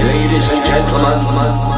Ladies and gentlemen.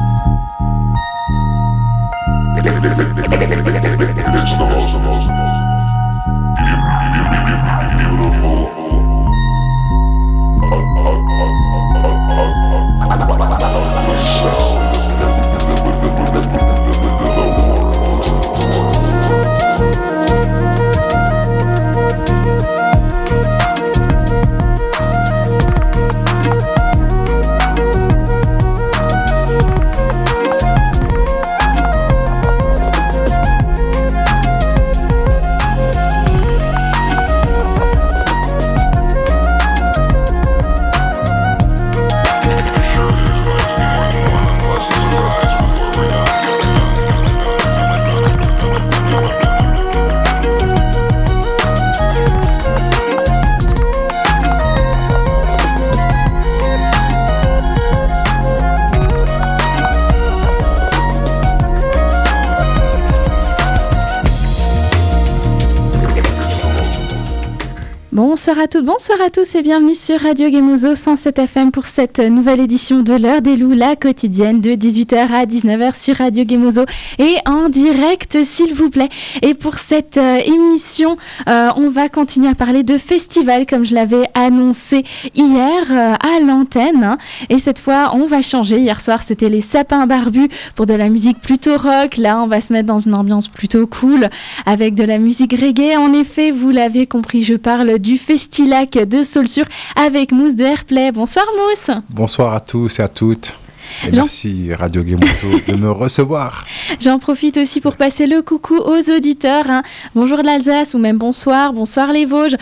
Bonsoir à toutes, bonsoir à tous et bienvenue sur Radio Gemuso 107 FM pour cette nouvelle édition de l'heure des loups, la quotidienne de 18h à 19h sur Radio Gemuso et en direct s'il vous plaît. Et pour cette émission, on va continuer à parler de festival comme je l'avais annoncé hier à l'antenne. Hein. Et cette fois, on va changer. Hier soir, c'était les sapins barbus pour de la musique plutôt rock. Là, on va se mettre dans une ambiance plutôt cool avec de la musique reggae. En effet, vous l'avez compris, je parle du Festilac de Saulxures avec Mousse de Airplay. Bonsoir Mousse. Bonsoir à tous et à toutes. Et merci Radio Gemuso de me recevoir. J'en profite aussi pour passer le coucou aux auditeurs. Hein. Bonjour l'Alsace ou même bonsoir les Vosges.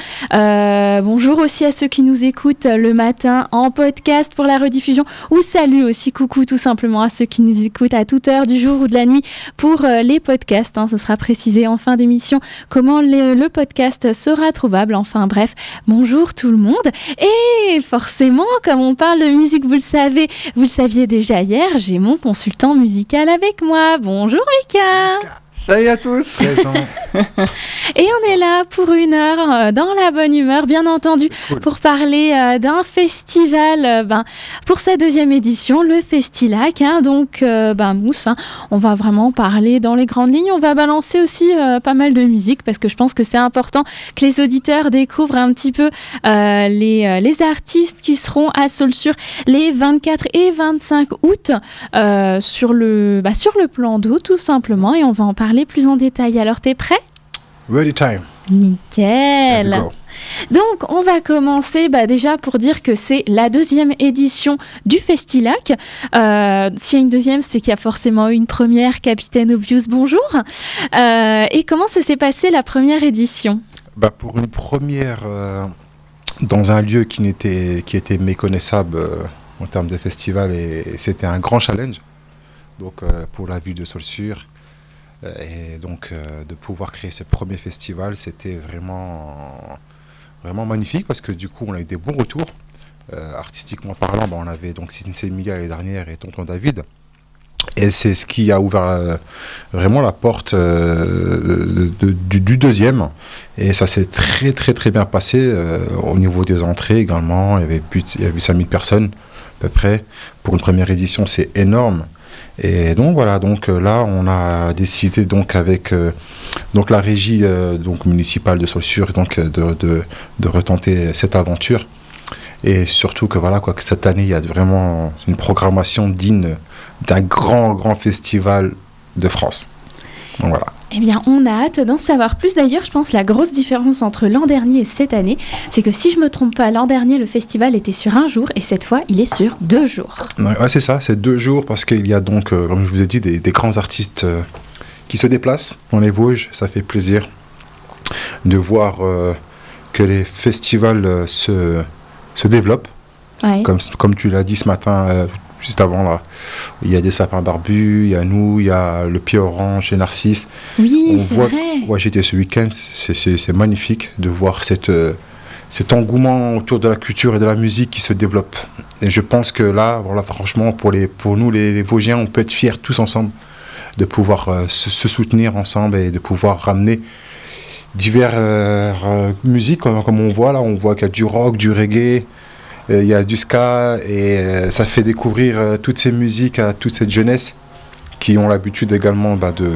Bonjour aussi à ceux qui nous écoutent le matin en podcast pour la rediffusion. Ou salut aussi, coucou tout simplement à ceux qui nous écoutent à toute heure du jour ou de la nuit pour les podcasts. Hein. Ce sera précisé en fin d'émission comment le podcast sera trouvable. Enfin bref, bonjour tout le monde. Et forcément, comme on parle de musique, vous le saviez déjà hier, j'ai mon consultant musical avec moi. Bonjour Mika. Salut à tous. Et on est là pour une heure dans la bonne humeur, bien entendu, cool. Pour parler d'un festival pour sa deuxième édition, le Festilac. Hein, donc, Mousse, hein, on va vraiment parler dans les grandes lignes. On va balancer aussi pas mal de musique parce que je pense que c'est important que les auditeurs découvrent un petit peu les artistes qui seront à Saulxures les 24 et 25 août sur le plan d'eau, tout simplement. Et on va en parler plus en détail. Alors, t'es prêt ? Ready time. Nickel. Let's go. Donc, on va commencer déjà pour dire que c'est la deuxième édition du Festilac. S'il y a une deuxième, c'est qu'il y a forcément eu une première. Capitaine Obvious, bonjour. Et comment ça s'est passé la première édition ? Pour une première, dans un lieu qui était méconnaissable en termes de festival, et c'était un grand challenge donc, pour la ville de Saulxures. Et donc de pouvoir créer ce premier festival, c'était vraiment magnifique parce que du coup on a eu des bons retours. Artistiquement parlant, on avait donc Cynthia Emilia l'année dernière et Tonton David. Et c'est ce qui a ouvert vraiment la porte du deuxième. Et ça s'est très très très bien passé au niveau des entrées également. Il y avait 5000 personnes à peu près. Pour une première édition, c'est énorme. Et donc voilà, là on a décidé donc avec la régie municipale de Saulxures de retenter cette aventure. Et surtout que cette année il y a vraiment une programmation digne d'un grand festival de France. Donc voilà. Eh bien, on a hâte d'en savoir plus. D'ailleurs, je pense que la grosse différence entre l'an dernier et cette année, c'est que si je ne me trompe pas, l'an dernier, le festival était sur 1 jour et cette fois, il est sur 2 jours. Ouais, c'est ça, c'est 2 jours parce qu'il y a donc, comme je vous ai dit, des grands artistes qui se déplacent dans les Vosges. Ça fait plaisir de voir que les festivals se développent. Ouais. Comme tu l'as dit ce matin, juste avant, là, il y a des sapins barbus, il y a nous, il y a le pied orange et Narcisse. Oui, c'est vrai. Ouais, j'étais ce week-end, c'est magnifique de voir cet engouement autour de la culture et de la musique qui se développe. Et je pense que là, franchement, pour nous, les Vosgiens, on peut être fiers tous ensemble de pouvoir se soutenir ensemble et de pouvoir ramener diverses musiques, comme on voit là. On voit qu'il y a du rock, du reggae, il y a du ska et ça fait découvrir toutes ces musiques à toute cette jeunesse qui ont l'habitude également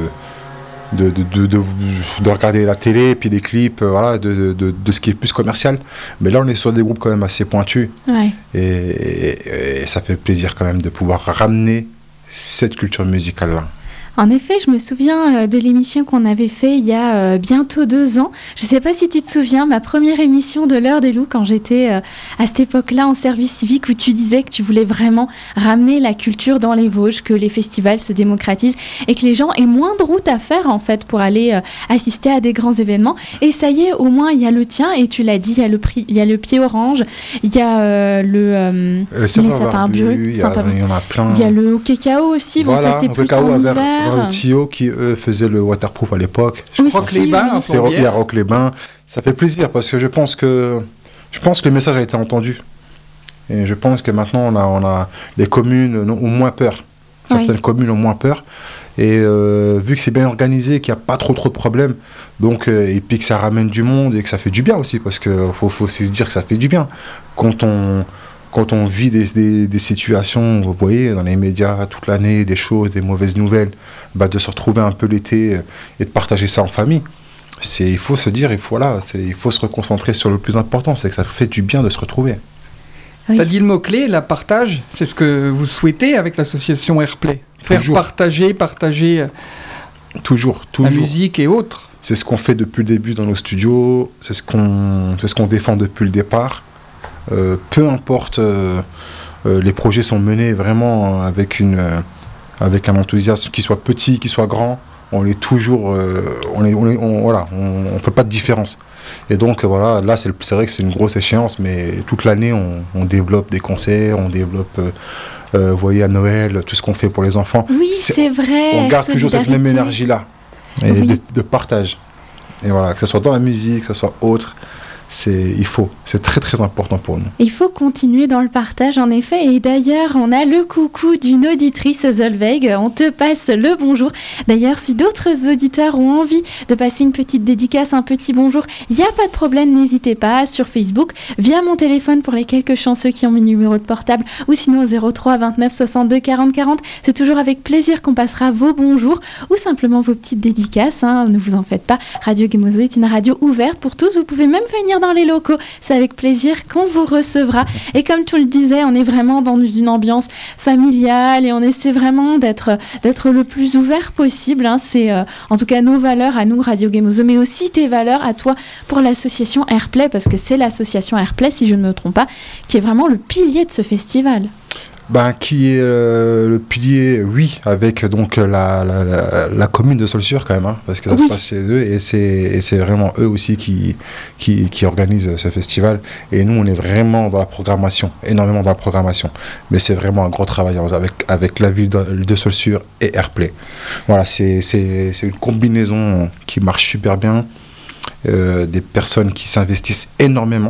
de regarder la télé et puis les clips, voilà, de ce qui est plus commercial. Mais là, on est sur des groupes quand même assez pointus. Ouais. Et ça fait plaisir quand même de pouvoir ramener cette culture musicale-là. En effet, je me souviens de l'émission qu'on avait fait il y a bientôt 2 ans. Je ne sais pas si tu te souviens, ma première émission de l'heure des loups, quand j'étais à cette époque-là en service civique, où tu disais que tu voulais vraiment ramener la culture dans les Vosges, que les festivals se démocratisent et que les gens aient moins de route à faire en fait pour aller assister à des grands événements. Et ça y est, au moins il y a le tien, et tu l'as dit, il y a le Pied Orange, il y a les sapins bleus, il y en a plein. Il y a le Hockey KO aussi, bon, ça c'est plus en hiver. Le Tio qui eux faisaient le waterproof à l'époque. Rock-les-Bains, il y a Rock-les-Bains. Ça fait plaisir parce que je pense que le message a été entendu. Et je pense que maintenant on a les communes ont moins peur. Certaines communes ont moins peur. Et vu que c'est bien organisé, qu'il n'y a pas trop de problèmes, donc, et puis que ça ramène du monde et que ça fait du bien aussi, parce qu'il faut aussi se dire que ça fait du bien. Quand on vit des situations, vous voyez, dans les médias toute l'année, des choses, des mauvaises nouvelles, de se retrouver un peu l'été et de partager ça en famille, il faut se dire, il faut se reconcentrer sur le plus important, c'est que ça fait du bien de se retrouver. Oui. Tu as dit le mot-clé, la partage, c'est ce que vous souhaitez avec l'association Airplay. Faire partager toujours la musique et autres. C'est ce qu'on fait depuis le début dans nos studios, c'est ce qu'on défend depuis le départ. Peu importe, les projets sont menés vraiment avec un enthousiasme, qu'il soit petit, qu'il soit grand, on est toujours, on fait pas de différence. Et donc voilà, là c'est vrai que c'est une grosse échéance, mais toute l'année on développe des concerts, on développe, vous voyez, à Noël, tout ce qu'on fait pour les enfants. Oui, c'est vrai. On garde toujours cette même énergie là, et de partage. Et voilà, que ce soit dans la musique, que ce soit autre. C'est très très important pour nous. Il faut continuer dans le partage en effet, et d'ailleurs on a le coucou d'une auditrice Zolveig, on te passe le bonjour. D'ailleurs si d'autres auditeurs ont envie de passer une petite dédicace, un petit bonjour, il n'y a pas de problème, n'hésitez pas, sur Facebook, via mon téléphone pour les quelques chanceux qui ont mon numéro de portable, ou sinon 03 29 62 40 40, c'est toujours avec plaisir qu'on passera vos bonjours, ou simplement vos petites dédicaces, ne vous en faites pas, Radio Gemozo est une radio ouverte pour tous, vous pouvez même venir dans les locaux, c'est avec plaisir qu'on vous recevra. Et comme tu le disais, on est vraiment dans une ambiance familiale et on essaie vraiment d'être le plus ouvert possible. C'est en tout cas nos valeurs à nous, Radio Gemozo, mais aussi tes valeurs à toi pour l'association Airplay, parce que c'est l'association Airplay, si je ne me trompe pas, qui est vraiment le pilier de ce festival. Qui est le pilier, oui, avec donc la commune de Saulxures quand même, parce que ça se passe chez eux, et c'est vraiment eux aussi qui organisent ce festival. Et nous, on est vraiment dans la programmation, énormément dans la programmation. Mais c'est vraiment un gros travail avec la ville de Saulxures et Airplay. Voilà, c'est une combinaison qui marche super bien, des personnes qui s'investissent énormément.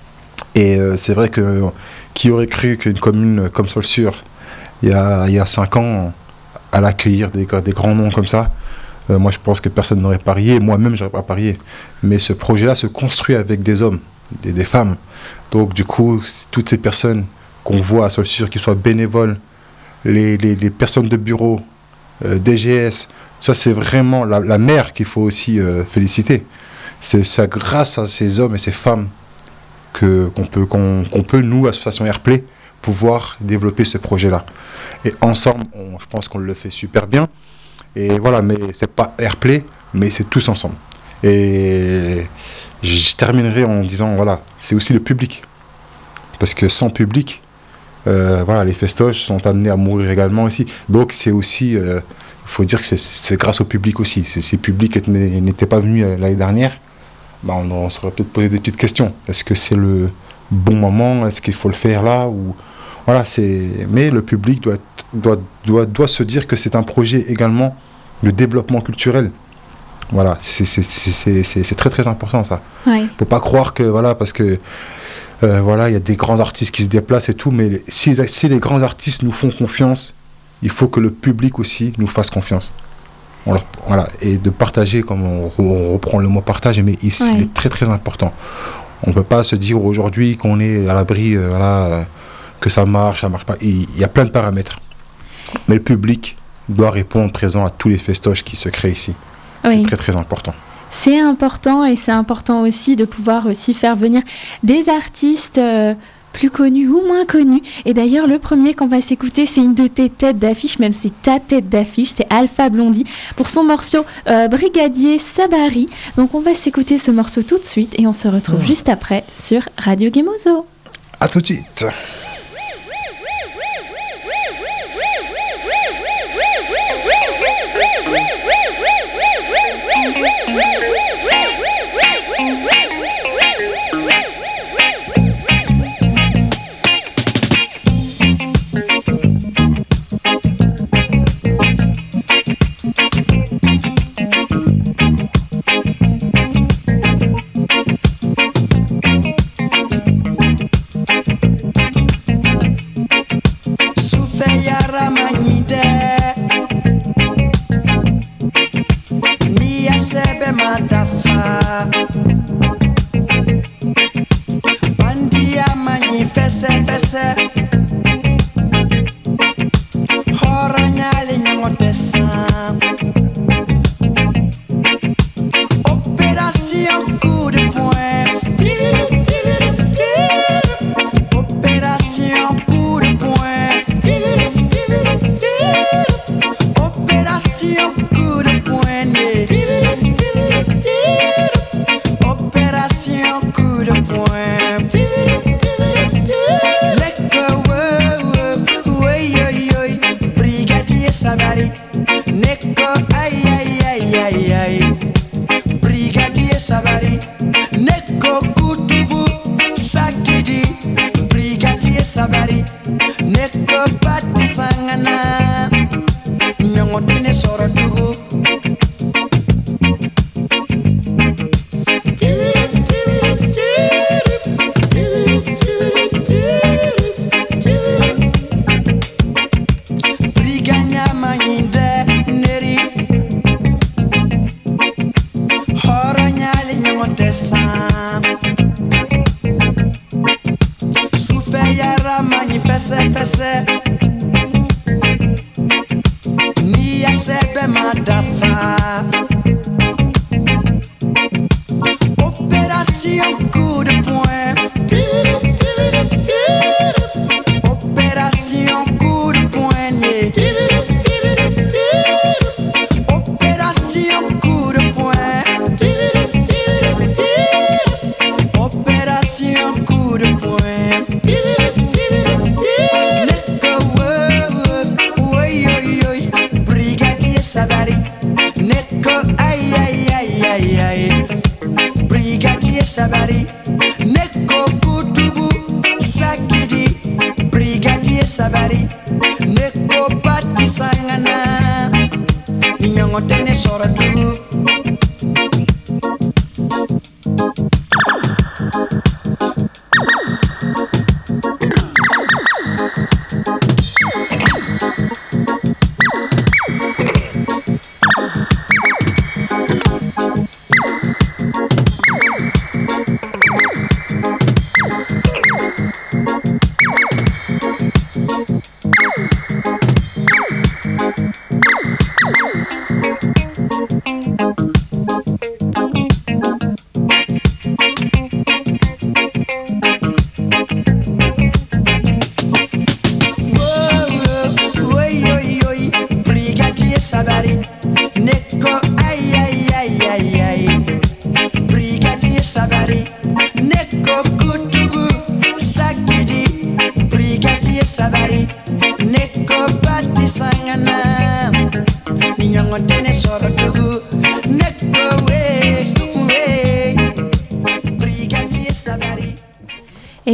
Et c'est vrai que qui aurait cru qu'une commune comme Saulxures, il y a 5 ans, allait accueillir des grands noms comme ça. Moi, je pense que personne n'aurait parié. Moi-même, je n'aurais pas parié. Mais ce projet-là se construit avec des hommes, des femmes. Donc, du coup, toutes ces personnes qu'on voit à Saulxures, qui soient bénévoles, les personnes de bureau, DGS, ça, c'est vraiment la maire qu'il faut aussi féliciter. C'est grâce à ces hommes et ces femmes qu'on peut, nous, association Airplay, pouvoir développer ce projet-là. Et ensemble, je pense qu'on le fait super bien. Et voilà, mais c'est pas Airplay, mais c'est tous ensemble. Et je terminerai en disant, voilà, c'est aussi le public. Parce que sans public, les festoches sont amenés à mourir également aussi. Donc c'est aussi, il faut dire que c'est grâce au public aussi. Si le public n'était pas venu l'année dernière, on s'aurait peut-être posé des petites questions. Est-ce que c'est le bon moment? Est-ce qu'il faut le faire là? Voilà, mais le public doit se dire que c'est un projet également de développement culturel. Voilà, c'est très très important ça. Ouais. Faut pas croire que parce que il y a des grands artistes qui se déplacent et tout, mais si les grands artistes nous font confiance, il faut que le public aussi nous fasse confiance. Voilà, et de partager, comme on reprend le mot partage, mais ici il est très très important. On ne peut pas se dire aujourd'hui qu'on est à l'abri, que ça marche pas. Il y a plein de paramètres. Mais le public doit répondre présent à tous les festoches qui se créent ici. Oui. C'est très très important. C'est important, et c'est important aussi de pouvoir aussi faire venir des artistes plus connus ou moins connus. Et d'ailleurs, le premier qu'on va s'écouter, c'est une de tes têtes d'affiche, même c'est ta tête d'affiche, c'est Alpha Blondy pour son morceau Brigadier Sabari. Donc on va s'écouter ce morceau tout de suite et on se retrouve juste après sur Radio Gemozo. À tout de suite.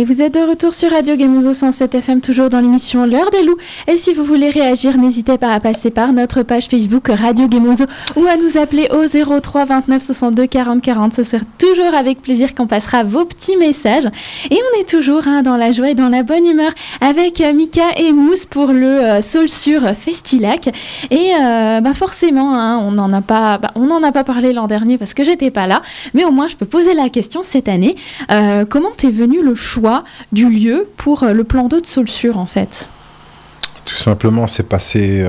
Et vous êtes de retour sur Radio Gemuzo 107 FM, toujours dans l'émission L'heure des loups. Et si vous voulez réagir, n'hésitez pas à passer par notre page Facebook Radio Gemuzo ou à nous appeler au 03 29 62 40 40. Ce sera toujours avec plaisir qu'on passera vos petits messages. Et on est toujours dans la joie et dans la bonne humeur avec Mika et Mousse pour le Saulsur Festilac. Et forcément, on n'en a pas parlé l'an dernier parce que j'étais pas là. Mais au moins, je peux poser la question cette année. Comment t'es venu le choix du lieu pour le plan d'eau de Saulsur, en fait? Tout simplement, c'est passé...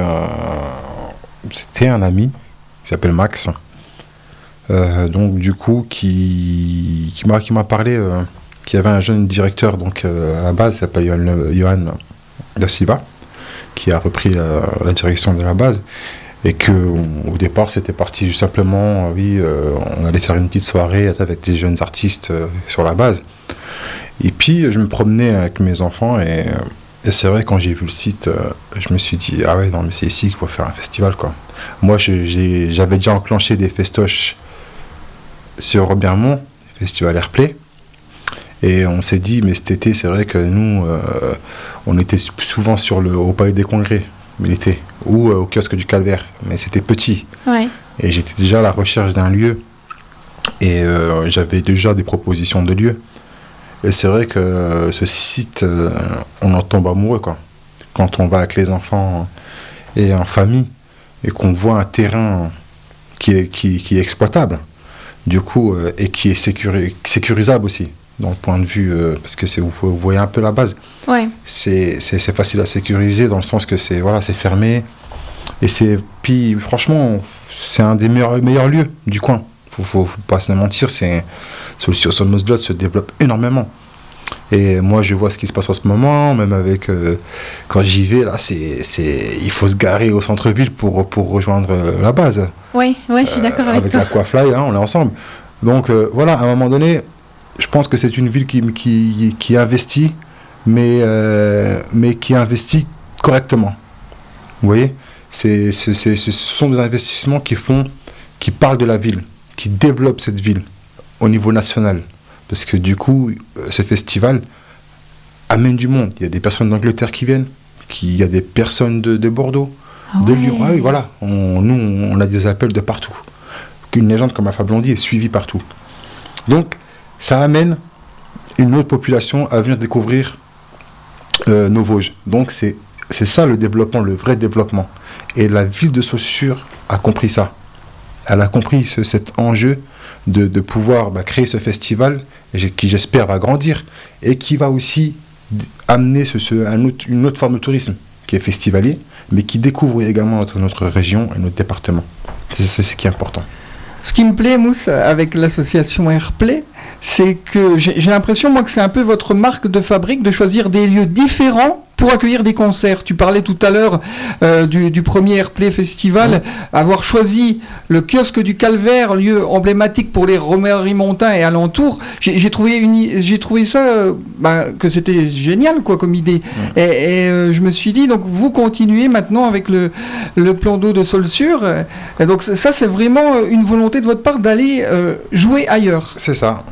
c'était un ami qui s'appelle Max. Donc, du coup, qui m'a parlé qu'il y avait un jeune directeur donc, à la base, qui s'appelle Johan Da Silva, qui a repris la direction de la base. Et qu'au départ, c'était parti tout simplement, on allait faire une petite soirée avec des jeunes artistes sur la base. Et puis, je me promenais avec mes enfants et c'est vrai, quand j'ai vu le site, je me suis dit, ah ouais, non, mais c'est ici qu'il faut faire un festival, quoi. Moi, j'avais déjà enclenché des festoches sur Robert-Mont, Festival Airplay. Et on s'est dit, mais cet été, c'est vrai que nous, on était souvent au Palais des Congrès, l'été, ou au kiosque du Calvaire, mais c'était petit. Ouais. Et j'étais déjà à la recherche d'un lieu. Et j'avais déjà des propositions de lieux. Et c'est vrai que ce site, on en tombe amoureux, quoi. Quand on va avec les enfants et en famille, et qu'on voit un terrain qui est exploitable, du coup, et qui est sécurisable aussi, dans le point de vue, parce que vous voyez un peu la base. Ouais. C'est facile à sécuriser, dans le sens que c'est fermé. Et puis franchement, c'est un des meilleurs lieux du coin. Faut pas se mentir, Saulsur Solmosglot se développe énormément. Et moi, je vois ce qui se passe en ce moment, même avec quand j'y vais, là, il faut se garer au centre-ville pour rejoindre la base. Oui, je suis d'accord avec toi. Avec l'Aquafly, on est ensemble. Donc voilà, à un moment donné, je pense que c'est une ville qui investit, mais qui investit correctement. Vous voyez, ce sont des investissements qui parlent de la ville, qui développent cette ville au niveau national. Parce que du coup, ce festival amène du monde. Il y a des personnes d'Angleterre qui viennent, il y a des personnes de Bordeaux, de Lyon. Ah oui, voilà. On a des appels de partout. Une légende comme Alpha Blondy est suivie partout. Donc, ça amène une autre population à venir découvrir nos Vosges. Donc, c'est ça le développement, le vrai développement. Et la ville de Saulsur a compris ça. Elle a compris cet enjeu de pouvoir créer ce festival qui, j'espère, va grandir et qui va aussi amener une autre forme de tourisme qui est festivalier, mais qui découvre également notre région et notre département. C'est ce qui est important. Ce qui me plaît, Mousse, avec l'association Airplay, c'est que j'ai l'impression, moi, que c'est un peu votre marque de fabrique de choisir des lieux différents pour accueillir des concerts. Tu parlais tout à l'heure du premier Airplay Festival, avoir choisi le kiosque du Calvaire, lieu emblématique pour les Romeries-Montins et alentours. J'ai trouvé ça que c'était génial, quoi, comme idée. Et je me suis dit, donc vous continuez maintenant avec le plan d'eau de Saulsur. Et donc ça, c'est vraiment une volonté de votre part d'aller jouer ailleurs. C'est ça.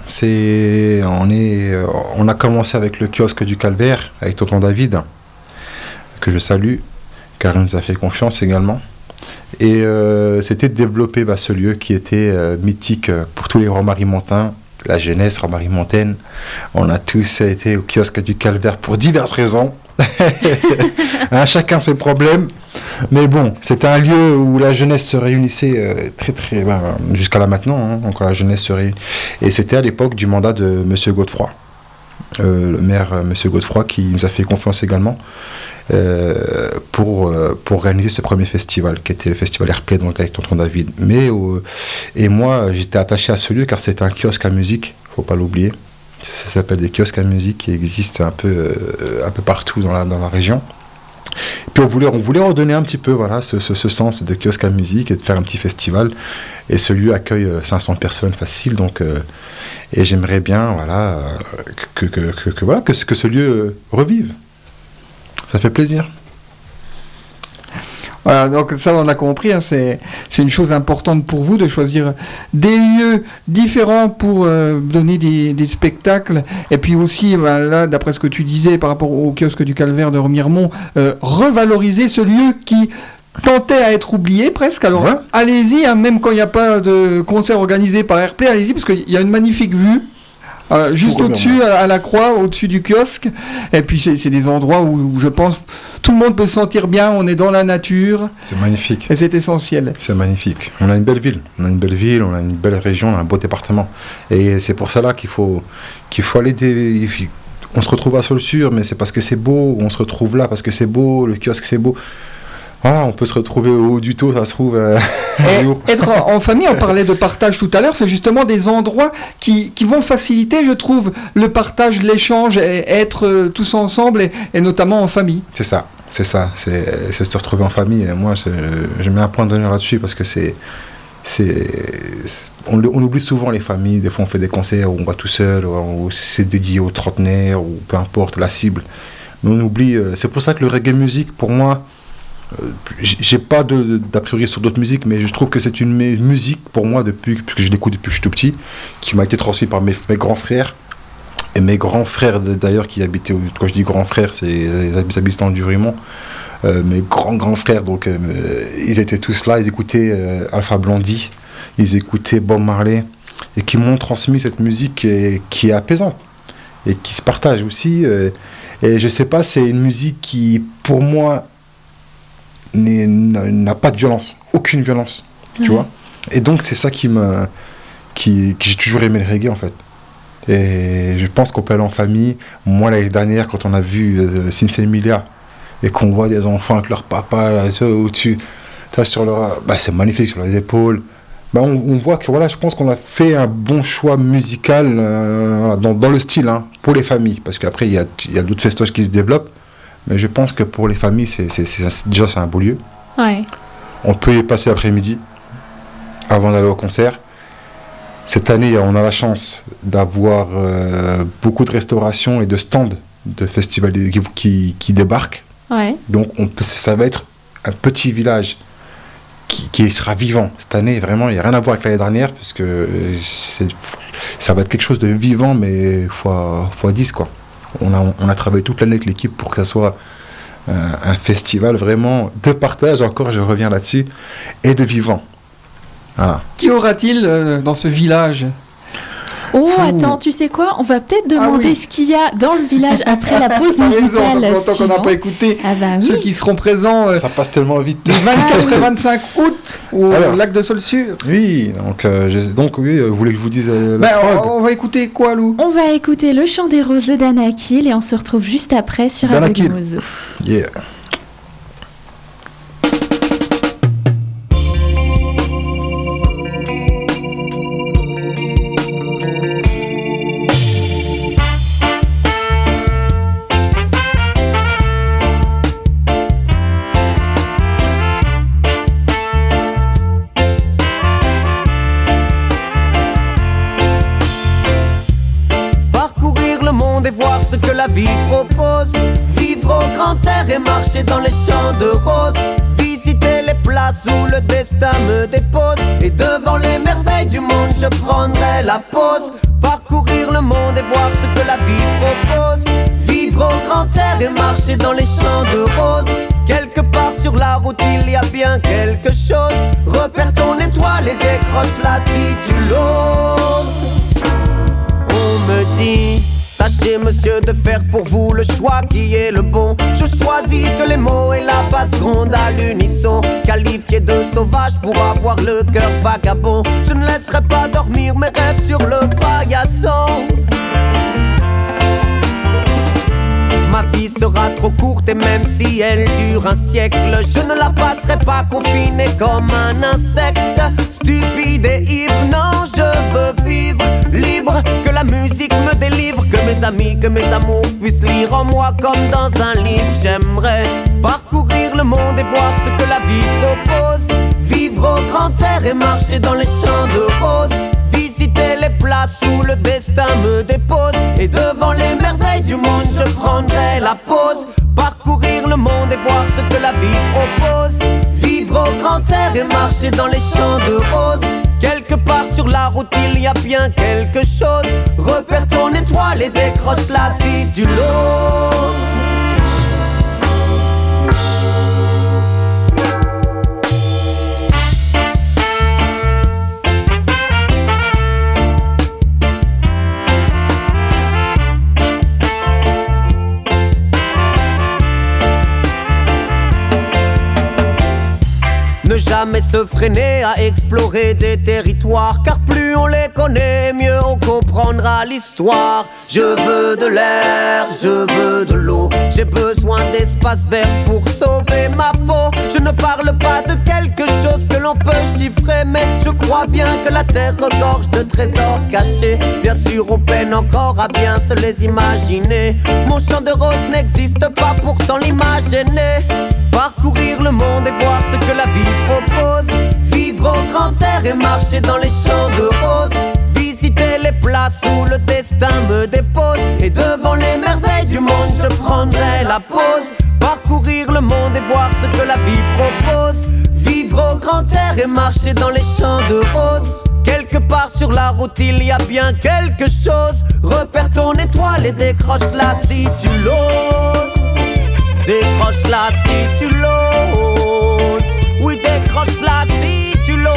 On a commencé avec le kiosque du Calvaire, avec tonton David, que je salue, car il nous a fait confiance également. Et c'était de développer ce lieu qui était mythique pour tous les Romeries-Montins, la jeunesse Romeries-Montaine. On a tous été au kiosque du Calvaire pour diverses raisons. Chacun ses problèmes. Mais bon, c'était un lieu où la jeunesse se réunissait jusqu'à là maintenant, encore la jeunesse se réunit. Et c'était à l'époque du mandat de M. Godefroy, le maire M. Godefroy, qui nous a fait confiance également pour organiser ce premier festival, qui était le festival Airplay, donc avec tonton David. Et moi, j'étais attaché à ce lieu car c'était un kiosque à musique, il ne faut pas l'oublier. Ça s'appelle des kiosques à musique qui existent un peu partout dans la région. Et puis on voulait redonner un petit peu ce sens de kiosque à musique et de faire un petit festival. Et ce lieu accueille 500 personnes facile, donc et j'aimerais bien que ce lieu revive. Ça fait plaisir. Voilà, donc ça on l'a compris, hein, c'est une chose importante pour vous de choisir des lieux différents pour donner des spectacles. Et puis aussi, là, d'après ce que tu disais par rapport au kiosque du Calvaire de Remiremont, revaloriser ce lieu qui tentait à être oublié presque. Alors allez-y, hein, même quand il n'y a pas de concert organisé par Airplay, allez-y parce qu'il y a une magnifique vue. Juste au-dessus, à la croix, au-dessus du kiosque. Et puis, c'est des endroits où je pense tout le monde peut se sentir bien. On est dans la nature. C'est magnifique. Et c'est essentiel. C'est magnifique. On a une belle ville. On a une belle région, on a un beau département. Et c'est pour ça là qu'il faut aller... On se retrouve à Saulxures, mais c'est parce que c'est beau. On se retrouve là parce que c'est beau. Le kiosque, c'est beau. Voilà, on peut se retrouver au haut du taux, ça se trouve. Être en famille, on parlait de partage tout à l'heure, c'est justement des endroits qui vont faciliter, je trouve, le partage, l'échange, et être tous ensemble, et notamment en famille. C'est ça, c'est se retrouver en famille. Et moi, je mets un point d'honneur là-dessus parce que on oublie souvent les familles. Des fois, on fait des concerts où on va tout seul, où c'est dédié aux trentenaires, ou peu importe la cible. Mais on oublie. C'est pour ça que le reggae music, pour moi, j'ai pas d'a priori sur d'autres musiques, mais je trouve que c'est une musique pour moi puisque je l'écoute depuis que je suis tout petit, qui m'a été transmise par mes grands frères. Et mes grands frères d'ailleurs qui habitaient, quand je dis grands frères, c'est les habitants du Rumont, mes grands frères, donc ils étaient tous là, ils écoutaient Alpha Blondy, ils écoutaient Bob Marley, et qui m'ont transmis cette musique qui est apaisante et qui se partage aussi. Et je sais pas, c'est une musique qui pour moi n'a pas de violence, aucune violence, tu vois. Et donc c'est ça que j'ai toujours aimé le reggae en fait. Et je pense qu'on peut aller en famille. Moi l'année dernière, quand on a vu Sincere Emilia et qu'on voit des enfants avec leur papa là, au-dessus, sur leur, c'est magnifique sur les épaules. On voit que voilà, je pense qu'on a fait un bon choix musical dans le style, hein, pour les familles, parce qu'après il y a d'autres festoches qui se développent. Mais je pense que pour les familles, déjà c'est un beau lieu. Ouais. On peut y passer l'après-midi avant d'aller au concert. Cette année, on a la chance d'avoir beaucoup de restaurations et de stands de festivals qui débarquent. Ouais. Donc ça va être un petit village qui sera vivant. Cette année, vraiment, il n'y a rien à voir avec l'année dernière, parce que ça va être quelque chose de vivant, mais fois 10, quoi. On a travaillé toute l'année avec l'équipe pour que ça soit un festival vraiment de partage, encore je reviens là-dessus, et de vivant. Voilà. Qui aura-t-il dans ce village ? Oh, attends, tu sais quoi ? On va peut-être demander ce qu'il y a dans le village après la pause musicale. Ça fait longtemps qu'on n'a pas écouté ceux qui seront présents ça passe tellement vite. le 24 et 25 août au lac de Saulxures. Oui, donc oui, vous voulez que je vous dise on va écouter quoi, Lou ? On va écouter Le Chant des Roses de Danakil et on se retrouve juste après sur Radio Gemuzo. Yeah. La vie propose, vivre au grand air et marcher dans les champs de roses, visiter les places où le destin me dépose, et devant les merveilles du monde je prendrai la pause, parcourir le monde et voir ce que la vie propose, vivre au grand air et marcher dans les champs de roses, quelque part sur la route il y a bien quelque chose, repère ton étoile et décroche-la si tu l'oses. On me dit: tâchez monsieur de faire pour vous le choix qui est le bon. Je choisis que les mots et la basse ronde à l'unisson, qualifiés de sauvage pour avoir le cœur vagabond. Je ne laisserai pas dormir mes rêves sur le paillasson. Ma vie sera trop courte et même si elle dure un siècle, je ne la passerai pas confinée comme un insecte, stupide et ivre. Non, je veux vivre libre, que la musique me délivre, que mes amis, que mes amours puissent lire en moi comme dans un livre. J'aimerais parcourir le monde et voir ce que la vie propose, vivre au grand air et marcher dans les champs de roses, visiter les places où le destin me dépose, et devant les merveilles du monde je prendrai la pause, parcourir le monde et voir ce que la vie propose, marcher dans les champs de roses. Quelque part sur la route il y a bien quelque chose. Repère ton étoile et décroche-la si tu l'oses. Ne jamais se freiner à explorer des territoires, car plus on les connaît, mieux on comprendra l'histoire. Je veux de l'air, je veux de l'eau, j'ai besoin d'espace vert pour sauver ma peau. Je ne parle pas de quelque chose que l'on peut chiffrer, mais je crois bien que la terre regorge de trésors cachés. Bien sûr on peine encore à bien se les imaginer. Mon champ de roses n'existe pas, pourtant l'image est née. Parcourir le monde et voir ce que la vie propose. Vivre au grand air et marcher dans les champs de roses. Visiter les places où le destin me dépose. Et devant les merveilles du monde je prendrai la pause. Parcourir le monde et voir ce que la vie propose. Vivre au grand air et marcher dans les champs de roses. Quelque part sur la route il y a bien quelque chose. Repère ton étoile et décroche-la si tu l'oses. Décroche-la si tu l'oses. Oui, décroche-la si tu l'oses.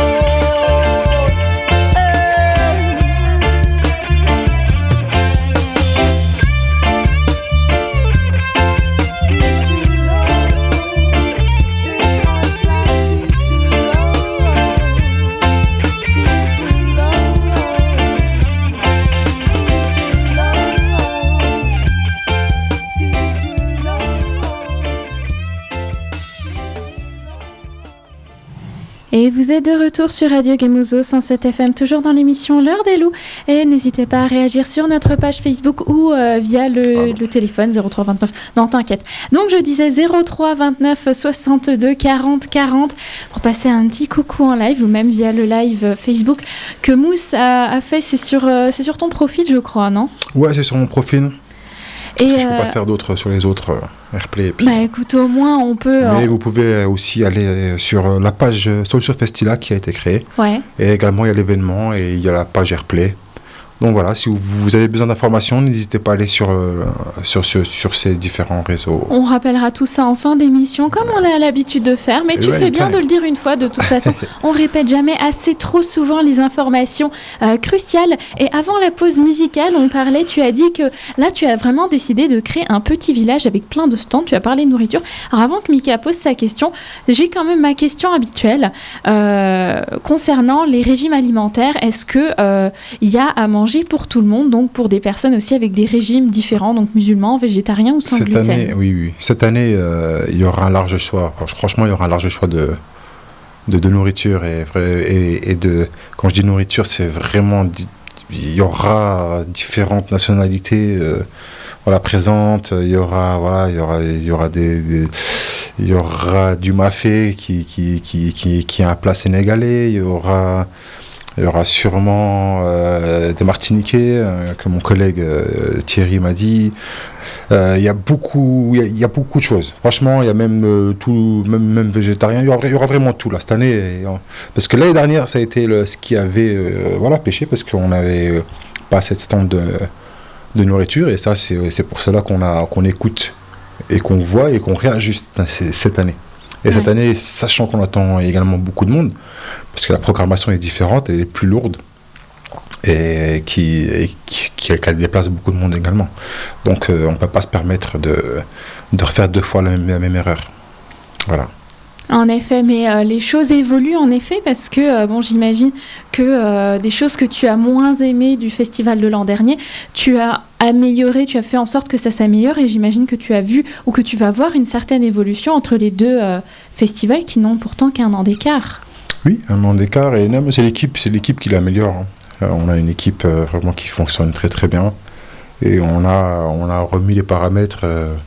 Et vous êtes de retour sur Radio Gemuzo 107 FM, toujours dans l'émission L'heure des loups. Et n'hésitez pas à réagir sur notre page Facebook ou via le téléphone 03 29. Non, t'inquiète. Donc je disais 03 29 62 40 40 pour passer un petit coucou en live ou même via le live Facebook que Mousse a fait. C'est sur ton profil, je crois, non ? Ouais, c'est sur mon profil. Parce que je ne peux pas faire d'autres sur les autres Airplay. Puis... Bah écoute, au moins on peut... Mais vous pouvez aussi aller sur la page Social Festila qui a été créée. Ouais. Et également il y a l'événement et il y a la page Airplay. Donc voilà, si vous avez besoin d'informations, n'hésitez pas à aller sur ces différents réseaux. On rappellera tout ça en fin d'émission, comme on a l'habitude de faire, mais tu fais bien de le dire une fois, de toute façon. On répète jamais assez trop souvent les informations cruciales. Et avant la pause musicale, on parlait, tu as dit que là, tu as vraiment décidé de créer un petit village avec plein de stands. Tu as parlé de nourriture. Alors avant que Mika pose sa question, j'ai quand même ma question habituelle concernant les régimes alimentaires. Est-ce que il y a à manger pour tout le monde, donc pour des personnes aussi avec des régimes différents, donc musulmans, végétariens ou sans gluten. Oui. Cette année, il y aura un large choix. Franchement, il y aura un large choix de nourriture et de... Quand je dis nourriture, c'est vraiment... Il y aura différentes nationalités présentes. Il y aura du mafé qui est un plat sénégalais. Il y aura sûrement des Martiniquais, que mon collègue Thierry m'a dit. Il y a beaucoup de choses. Franchement, il y a même même végétarien. Il y aura vraiment tout là cette année. Parce que l'année dernière, ça a été ce qui avait pêché, parce qu'on n'avait pas assez de stand de nourriture. Et ça, c'est pour cela qu'on écoute et qu'on voit et qu'on réajuste cette année. Et cette année, sachant qu'on attend également beaucoup de monde, parce que la programmation est différente, elle est plus lourde, et qui déplace beaucoup de monde également. Donc on ne peut pas se permettre de refaire deux fois la même erreur. Voilà. En effet, mais les choses évoluent en effet, parce que j'imagine que des choses que tu as moins aimées du festival de l'an dernier, tu as amélioré, tu as fait en sorte que ça s'améliore, et j'imagine que tu as vu ou que tu vas voir une certaine évolution entre les deux festivals qui n'ont pourtant qu'un an d'écart. Oui, un an d'écart, et non, mais c'est l'équipe qui l'améliore. On a une équipe vraiment qui fonctionne très très bien, et on a remis les paramètres.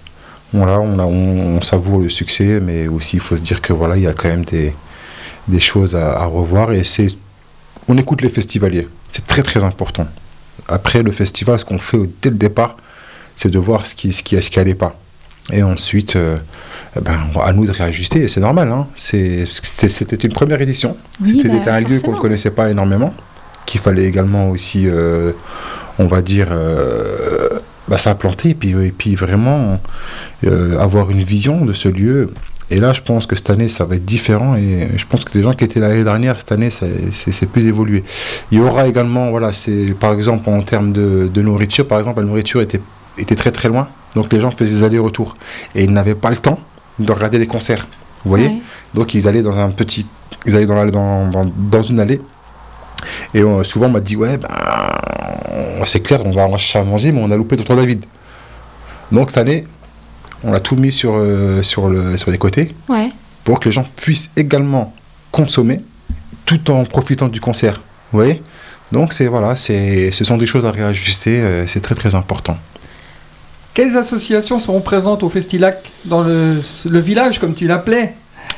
On savoure le succès, mais aussi il faut se dire que il y a quand même des choses à revoir, et on écoute les festivaliers, c'est très très important. Après le festival, ce qu'on fait dès le départ, c'est de voir ce qui allait pas, et ensuite à nous de réajuster, et c'est normal. Hein. C'était une première édition. Oui, C'était un lieu qu'on ne connaissait pas énormément, qu'il fallait également aussi, on va dire, s'implanter, et puis vraiment avoir une vision de ce lieu. Et là, je pense que cette année, ça va être différent, et je pense que les gens qui étaient l'année dernière, cette année, c'est plus évolué. Il y aura également, par exemple, en termes de nourriture, par exemple, la nourriture était très très loin, donc les gens faisaient des allers-retours, et ils n'avaient pas le temps de regarder les concerts, vous voyez. Ouais. Donc ils allaient dans une allée, et souvent on m'a dit c'est clair, on va chercher à manger, mais on a loupé Tonton David. Donc cette année, on a tout mis sur les côtés, pour que les gens puissent également consommer tout en profitant du concert, vous voyez. Donc ce sont des choses à réajuster, c'est très très important. Quelles associations seront présentes au Festilac, dans le village, comme tu l'appelais?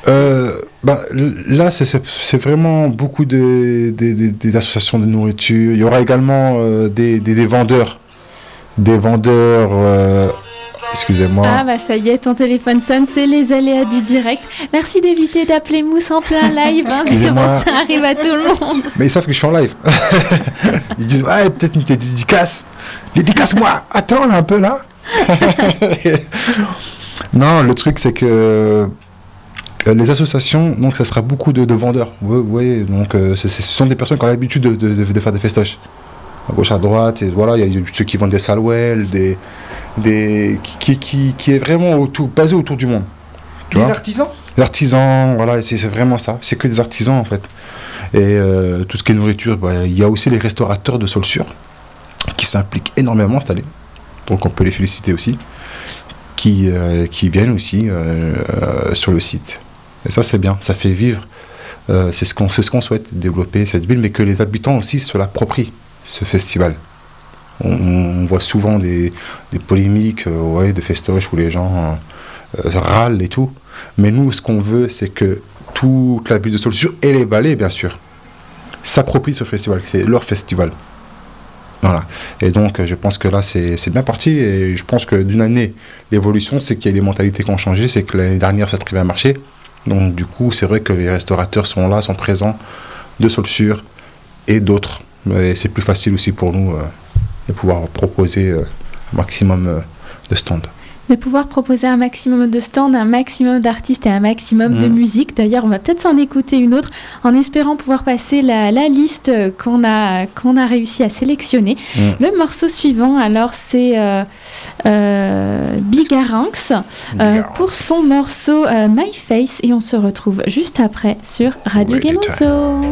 Là, c'est vraiment beaucoup des associations de nourriture. Il y aura également des vendeurs. Excusez-moi. Ah ça y est, ton téléphone sonne, c'est les aléas du direct. Merci d'éviter d'appeler Mousse en plein live, Excusez-moi. Ça arrive à tout le monde. Mais ils savent que je suis en live. Ils disent, peut-être une dédicace. Dédicace-moi. Attends, là, un peu, là. Non, le truc, c'est que les associations, donc ça sera beaucoup de vendeurs. Oui, donc ce sont des personnes qui ont l'habitude de faire des festoches. À gauche, à droite, et voilà, il y a ceux qui vendent des salouels, qui est vraiment basé autour du monde. Des artisans ? Des artisans, voilà, c'est vraiment ça. C'est que des artisans, en fait. Et tout ce qui est nourriture, il y a aussi les restaurateurs de Saulxures qui s'impliquent énormément cette année. Donc on peut les féliciter aussi, qui viennent aussi sur le site. Et ça, c'est bien, ça fait vivre. C'est ce qu'on souhaite, développer cette ville, mais que les habitants aussi se l'approprient, ce festival. On voit souvent des polémiques, de festoches où les gens râlent et tout. Mais nous, ce qu'on veut, c'est que toute la ville de Saulxures et les vallées, bien sûr, s'approprient ce festival. C'est leur festival. Voilà. Et donc, je pense que là, c'est bien parti. Et je pense que d'une année, l'évolution, c'est qu'il y a des mentalités qui ont changé. C'est que l'année dernière, ça a très bien marché. Donc, du coup, c'est vrai que les restaurateurs sont là, sont présents, de Saulxures et d'autres. Mais c'est plus facile aussi pour nous de pouvoir proposer un maximum de stands. De pouvoir proposer un maximum de stands, un maximum d'artistes et un maximum de musique. D'ailleurs, on va peut-être s'en écouter une autre en espérant pouvoir passer la liste qu'on a réussi à sélectionner. Le morceau suivant, alors, c'est Bigaranx pour son morceau My Face, et on se retrouve juste après sur Radio Gemozo.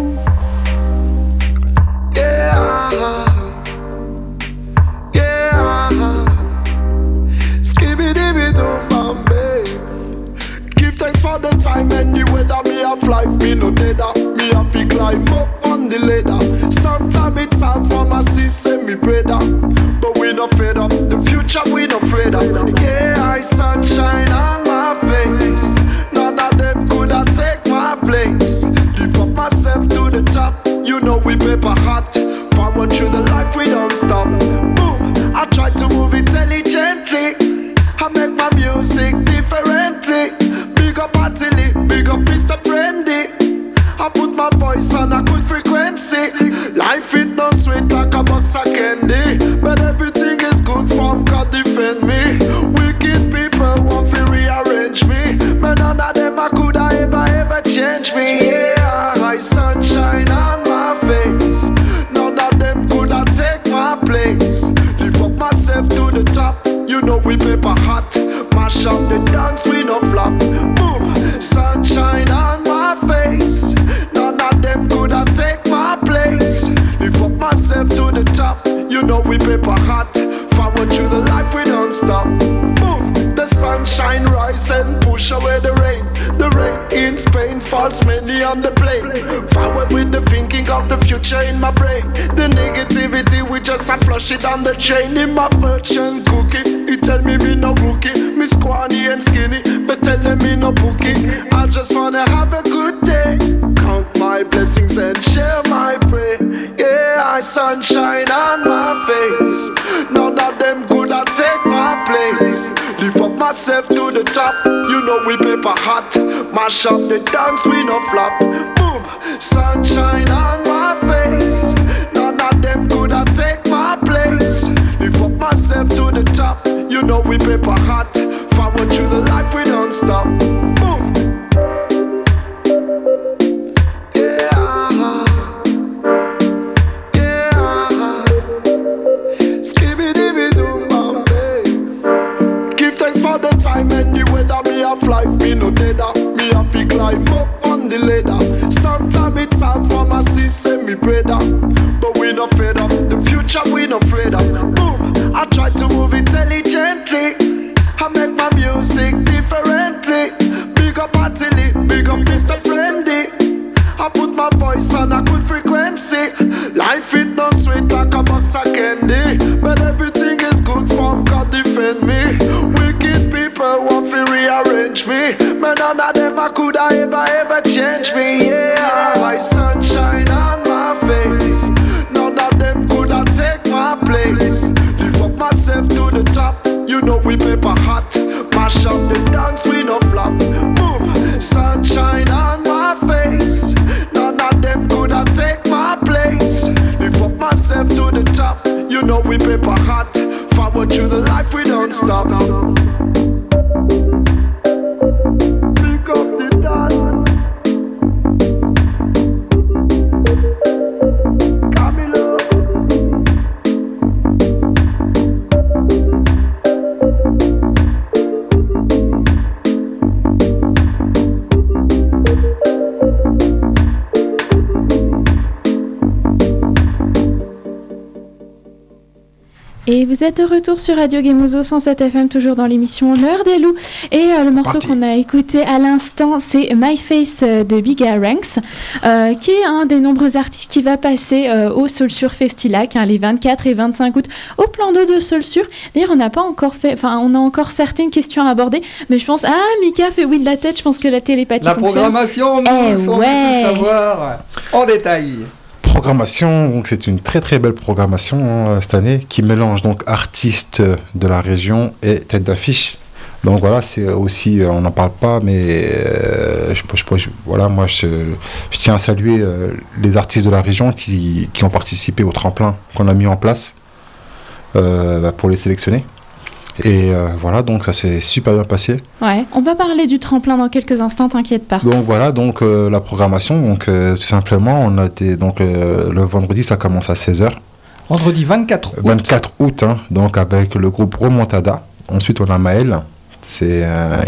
For the time and the weather, me have life, me no deader. Me have to climb up on the ladder. Sometimes it's hard for my sister, me brother. But we no fed up, the future we no afraid of. Yeah, I sunshine on my face. None of them could have take my place. Lift up myself to the top, you know we paper hot. Forward through the life we don't stop. Boom, I try to move intelligently. I make my music differently. Big up Atili, big up Mr. Brandy. I put my voice on a good frequency. Life it no sweet like a box of candy, but everything is good from God defend me. Wicked people want to rearrange me, but none of them I could ever change me. Yeah, high sunshine on my face. None of them could take my place. Lift up myself to the top. You know we paper hot. Mash up the dance, we no flop. Boom, sunshine on my face. None of them could have take my place. Lift up myself to the top. You know we paper hot. Forward through the life, we don't stop. Boom, the sunshine rise and push away the rain. The rain in Spain falls many on the plane. Forward with the thinking of the future in my brain. The negativity, we just a flush it on the chain. In my fortune cookie, it tell me no rookie. Me scrawny and skinny, but tell me no bookie. I just wanna have a good day. Count my blessings and share my prayer. Yeah, I sunshine on my face. None of them could have take my place. Lift up my myself to the top. You know we paper hot. Mash up the dance, we no flop. Boom, sunshine on my face. None of them could have take my place. Lift up myself to the top. You know we paper hot. Forward through the life, we don't stop. Boom. Life, me no deader. Me have to climb up on the ladder. Sometimes it's hard for my sis and me brother, but we not fed up. The future we not afraid of. Boom, I try to move intelligently. I make my music differently. Big up Attili, big up Mr. Friendly. I put my voice on a good frequency. Life it no sweet like a box of candy, but everything is good from God defend me. Wicked people want to rearrange me, but none of them I could ever change me. Yeah, my sunshine on my face. None of them could have take my place. Lift up myself to the top. You know we paper hot. Mash up the dance, we no flop. Boom, sunshine on my face. None of them could have take my place. Lift up myself to the top. You know we paper hot. Forward through the life, we don't stop. Pick up the dance. Camilo. Et vous êtes de retour sur Radio Gemuzo 107 FM, toujours dans l'émission L'heure des loups. Et le morceau qu'on a écouté à l'instant, c'est My Face de Bigga Ranks, qui est un des nombreux artistes qui va passer au Solsur Festilac, les 24 et 25 août, au plan d'eau de Solsur. D'ailleurs, on a encore certaines questions à aborder, mais je pense... Ah, Mika fait oui de la tête, je pense que la télépathie La fonctionne. programmation, on veut tout savoir en détail. Programmation, donc c'est une très très belle programmation cette année qui mélange donc artistes de la région et tête d'affiche. Donc voilà, c'est aussi, on n'en parle pas, mais moi je tiens à saluer les artistes de la région qui ont participé au tremplin qu'on a mis en place pour les sélectionner. Et voilà, donc ça s'est super bien passé. Ouais, on va parler du tremplin dans quelques instants, t'inquiète pas. Donc voilà, donc la programmation, donc tout simplement, on a été donc le vendredi, ça commence à 16h. Vendredi 24 août. 24 août, hein, donc avec le groupe Remontada. Ensuite, on a Maël, c'est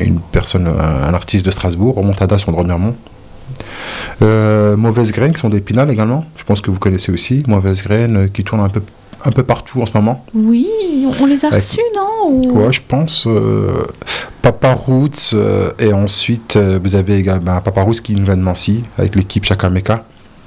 un artiste de Strasbourg. Remontada sont de Remiremont. Mauvaise Graine, qui sont d'Épinal également. Je pense que vous connaissez aussi. Mauvaise Graine, qui tourne un peu partout en ce moment. Oui, on les a reçus, non? Ouais, je pense. Papa Roots, et ensuite, vous avez également Papa Roots qui nous vient de Nancy, avec l'équipe Chakameka.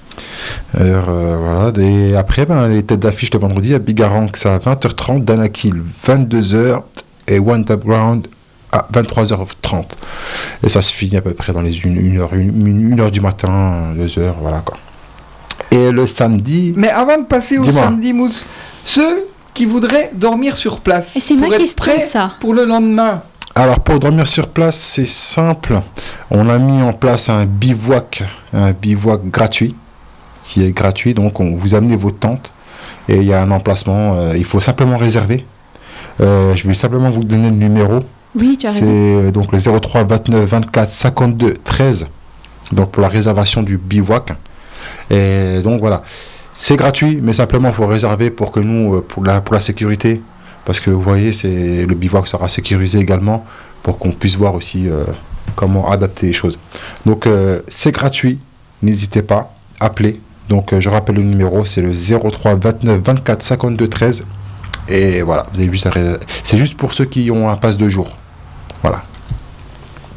Voilà. Et après, les têtes d'affiche de vendredi, il y a Bigga Ranks à 20h30, Danakil 22h et Underground à 23h30. Et ça se finit à peu près dans les 1h du matin, 2h, voilà quoi. Et le samedi... Mais avant de passer au samedi, Mousse, ceux qui voudraient dormir sur place, et c'est pour ma être question, prêts ça. Pour le lendemain. Alors pour dormir sur place, c'est simple. On a mis en place un bivouac gratuit, qui est gratuit. Donc vous amenez vos tentes et il y a un emplacement. Il faut simplement réserver. Je vais simplement vous donner le numéro. Oui, tu as raison. C'est donc le 03 29 24 52 13. Donc pour la réservation du bivouac. Et donc voilà, c'est gratuit, mais simplement il faut réserver pour que nous, pour la sécurité, parce que vous voyez, le bivouac sera sécurisé également pour qu'on puisse voir aussi comment adapter les choses. Donc c'est gratuit, n'hésitez pas, appelez. Donc je rappelle le numéro, c'est le 03 29 24 52 13. Et voilà, vous avez vu, c'est juste pour ceux qui ont un pass de jour. Voilà.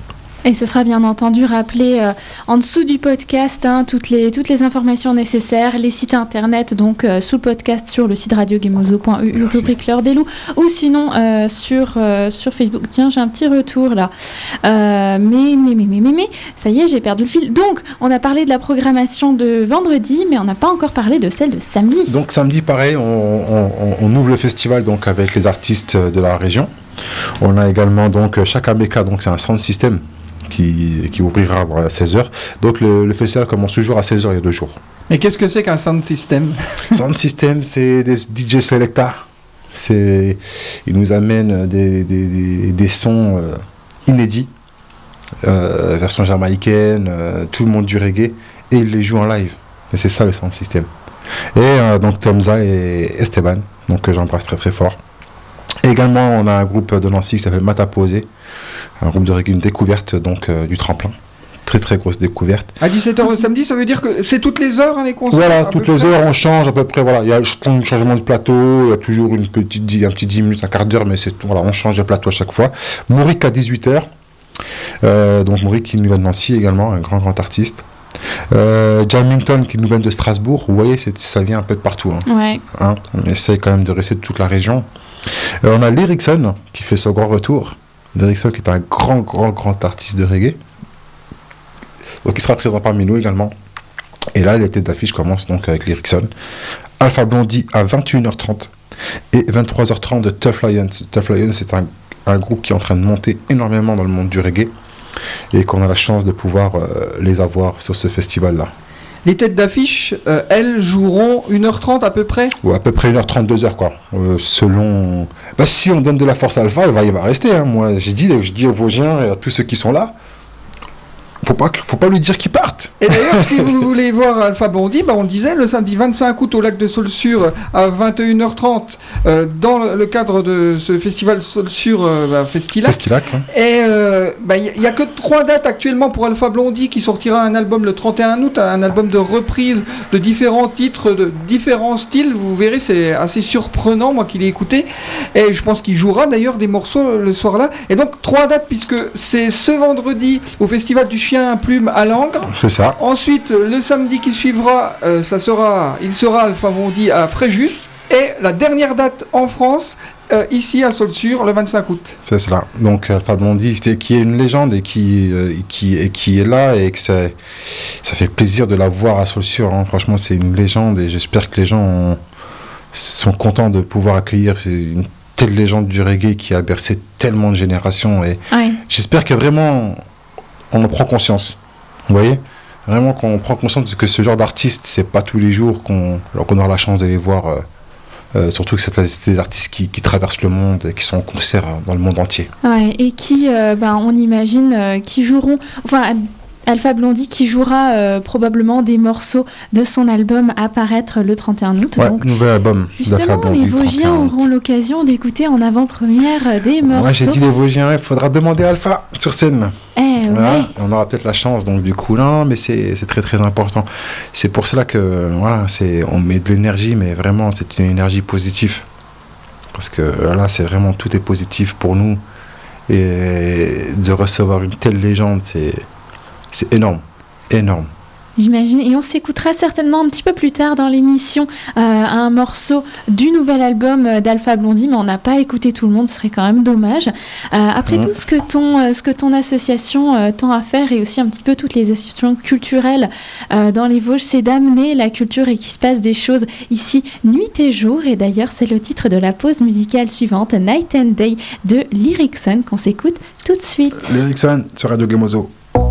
Et ce sera bien entendu rappelé en dessous du podcast toutes les informations nécessaires, les sites internet, donc sous le podcast sur le site radiogameozo.eu, rubrique l'heure des loups, ou sinon sur Facebook. Tiens, j'ai un petit retour là. Mais, ça y est, j'ai perdu le fil. Donc, on a parlé de la programmation de vendredi, mais on n'a pas encore parlé de celle de samedi. Donc samedi, pareil, on ouvre le festival donc, avec les artistes de la région. On a également donc chaque ABK, donc c'est un sound system qui ouvrira à 16h. Donc le festival commence toujours à 16h il y a 2 jours. Mais qu'est-ce que c'est qu'un sound system? Sound system, c'est des DJ selecta. Ils nous amènent des sons inédits, version jamaïcaine, tout le monde du reggae, et ils les jouent en live. Et c'est ça le sound system. Et donc Tomza et Esteban, donc j'embrasse très très fort. Et également, on a un groupe de Nancy qui s'appelle Mataposé, un groupe de reggae, une découverte donc du tremplin. Très très grosse découverte. À 17h le samedi, ça veut dire que c'est toutes les heures les concerts? Voilà, toutes les heures on change à peu près. Voilà, il y a un changement de plateau, il y a toujours un petit 10 minutes, un quart d'heure, mais c'est tout. Voilà, on change de plateau à chaque fois. Moric à 18h. Donc Moric qui nous vient de Nancy également, un grand artiste. Jamington qui nous vient de Strasbourg. Vous voyez, ça vient un peu de partout. Ouais. On essaye quand même de rester de toute la région. On a Lyricson qui fait son grand retour. Lyricson qui est un grand artiste de reggae. Donc il sera présent parmi nous également. Et là, les têtes d'affiche commencent donc avec Lyricson. Alpha Blondie à 21h30 et 23h30 de Tough Lions. Tough Lions, c'est un groupe qui est en train de monter énormément dans le monde du reggae et qu'on a la chance de pouvoir les avoir sur ce festival-là. Les têtes d'affiche, elles joueront 1h30 à peu près? Ouais, à peu près 1h30, 2h quoi. Selon... si on donne de la force à Alpha, il va rester. Moi, je dis aux Vosgiens et à tous ceux qui sont là, faut pas lui dire qu'ils partent. Et d'ailleurs, si vous voulez voir Alpha Blondie, on le disait, le samedi 25 août au lac de Saulsure à 21h30 dans le cadre de ce festival Saulsure Festilac. Et il n'y a que 3 dates actuellement pour Alpha Blondie qui sortira un album le 31 août, un album de reprise de différents titres, de différents styles. Vous verrez, c'est assez surprenant, moi qui l'ai écouté. Et je pense qu'il jouera d'ailleurs des morceaux le soir-là. Et donc 3 dates puisque c'est ce vendredi au Festival du Chien à Plume à Langres. C'est ça. Ensuite, le samedi qui suivra, il sera Alpha Blondie à Fréjus. Et la dernière date en France, ici à Saulsure, le 25 août. C'est cela. Donc Alpha Blondie, qui est une légende et qui est là et que ça fait plaisir de la voir à Saulsure. Franchement, c'est une légende et j'espère que les gens sont contents de pouvoir accueillir une telle légende du reggae qui a bercé tellement de générations. Et j'espère que vraiment on en prend conscience. Vous voyez ? Vraiment qu'on prend conscience que ce genre d'artistes, c'est pas tous les jours qu'on aura la chance de les voir. Surtout que c'est des artistes qui traversent le monde et qui sont en concert dans le monde entier. Ouais, et qui, on imagine, qui joueront... Alpha Blondie qui jouera probablement des morceaux de son album à paraître le 31 août. Ouais, donc, nouvel album d'Alpha Blondie. Les Vosgiens auront l'occasion d'écouter en avant-première des morceaux. Moi j'ai dit les Vosgiens, il faudra demander Alpha sur scène. Ouais. On aura peut-être la chance, donc du coup, non, mais c'est très très important. C'est pour cela que on met de l'énergie, mais vraiment c'est une énergie positive. Parce que là, c'est vraiment tout est positif pour nous. Et de recevoir une telle légende, c'est énorme. J'imagine, et on s'écoutera certainement un petit peu plus tard dans l'émission un morceau du nouvel album d'Alpha Blondie, mais on n'a pas écouté tout le monde, ce serait quand même dommage. Après tout ce que ton association tend à faire, et aussi un petit peu toutes les associations culturelles dans les Vosges, c'est d'amener la culture et qu'il se passe des choses ici nuit et jour. Et d'ailleurs, c'est le titre de la pause musicale suivante, Night and Day de Lyricson, qu'on s'écoute tout de suite. Lyricson sur Radio Gameozo.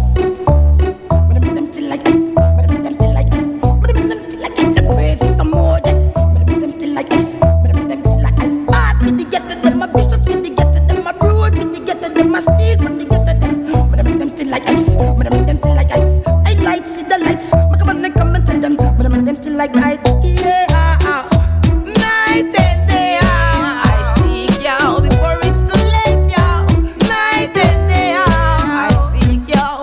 Like ice, yeah. Night and day, I seek you before it's too late, yo. Night and day, I seek you.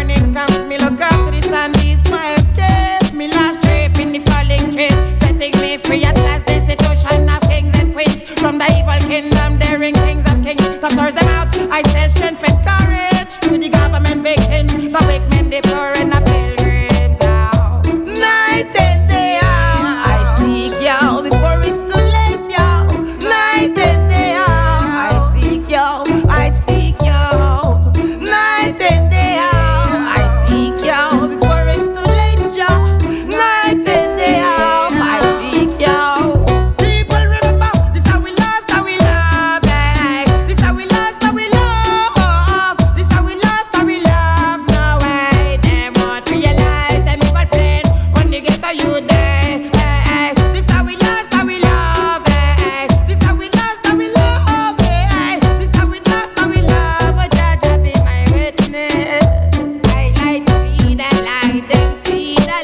morning comes, me look up to the sun, this my escape. Me last trip in the falling trip, setting me free at last. Destitution of kings and queens from the evil kingdom, daring kings of kings. To source them out, I sell strength and courage to the government victims, the weak men, the poor and the pilgrims. Oh, night and day, oh, I seek you before it's too late, yo. Night and day, oh, I seek you, I seek you. Night and day, oh, I seek you before it's too late, yo. Night and day, oh, I seek you. People remember, this how we lost, how we love, eh? This how we lost, how we love. This how we lost, how we love. No way, them won't realize them evil plan when they get to you there, eh? This how we lost, how we love, eh? This how we lost, how we love, eh? This how we lost, how we love. But Jah be my witness. I like to see the light, them see the